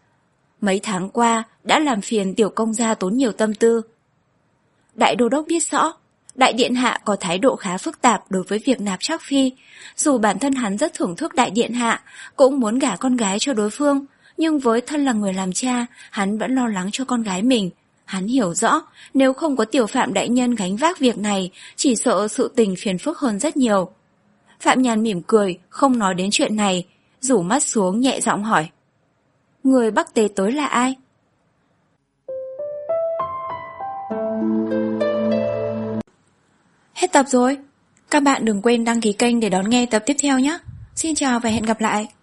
Mấy tháng qua đã làm phiền tiểu công gia tốn nhiều tâm tư. Đại đô đốc biết rõ, đại điện hạ có thái độ khá phức tạp đối với việc nạp Trác Phi. Dù bản thân hắn rất thưởng thức đại điện hạ, cũng muốn gả con gái cho đối phương, nhưng với thân là người làm cha, hắn vẫn lo lắng cho con gái mình. Hắn hiểu rõ, nếu không có tiểu Phạm đại nhân gánh vác việc này, chỉ sợ sự tình phiền phức hơn rất nhiều. Phạm Nhàn mỉm cười, không nói đến chuyện này, rủ mắt xuống nhẹ giọng hỏi: Người Bắc Tề tới là ai? Hết tập rồi. Các bạn đừng quên đăng ký kênh để đón nghe tập tiếp theo nhé. Xin chào và hẹn gặp lại.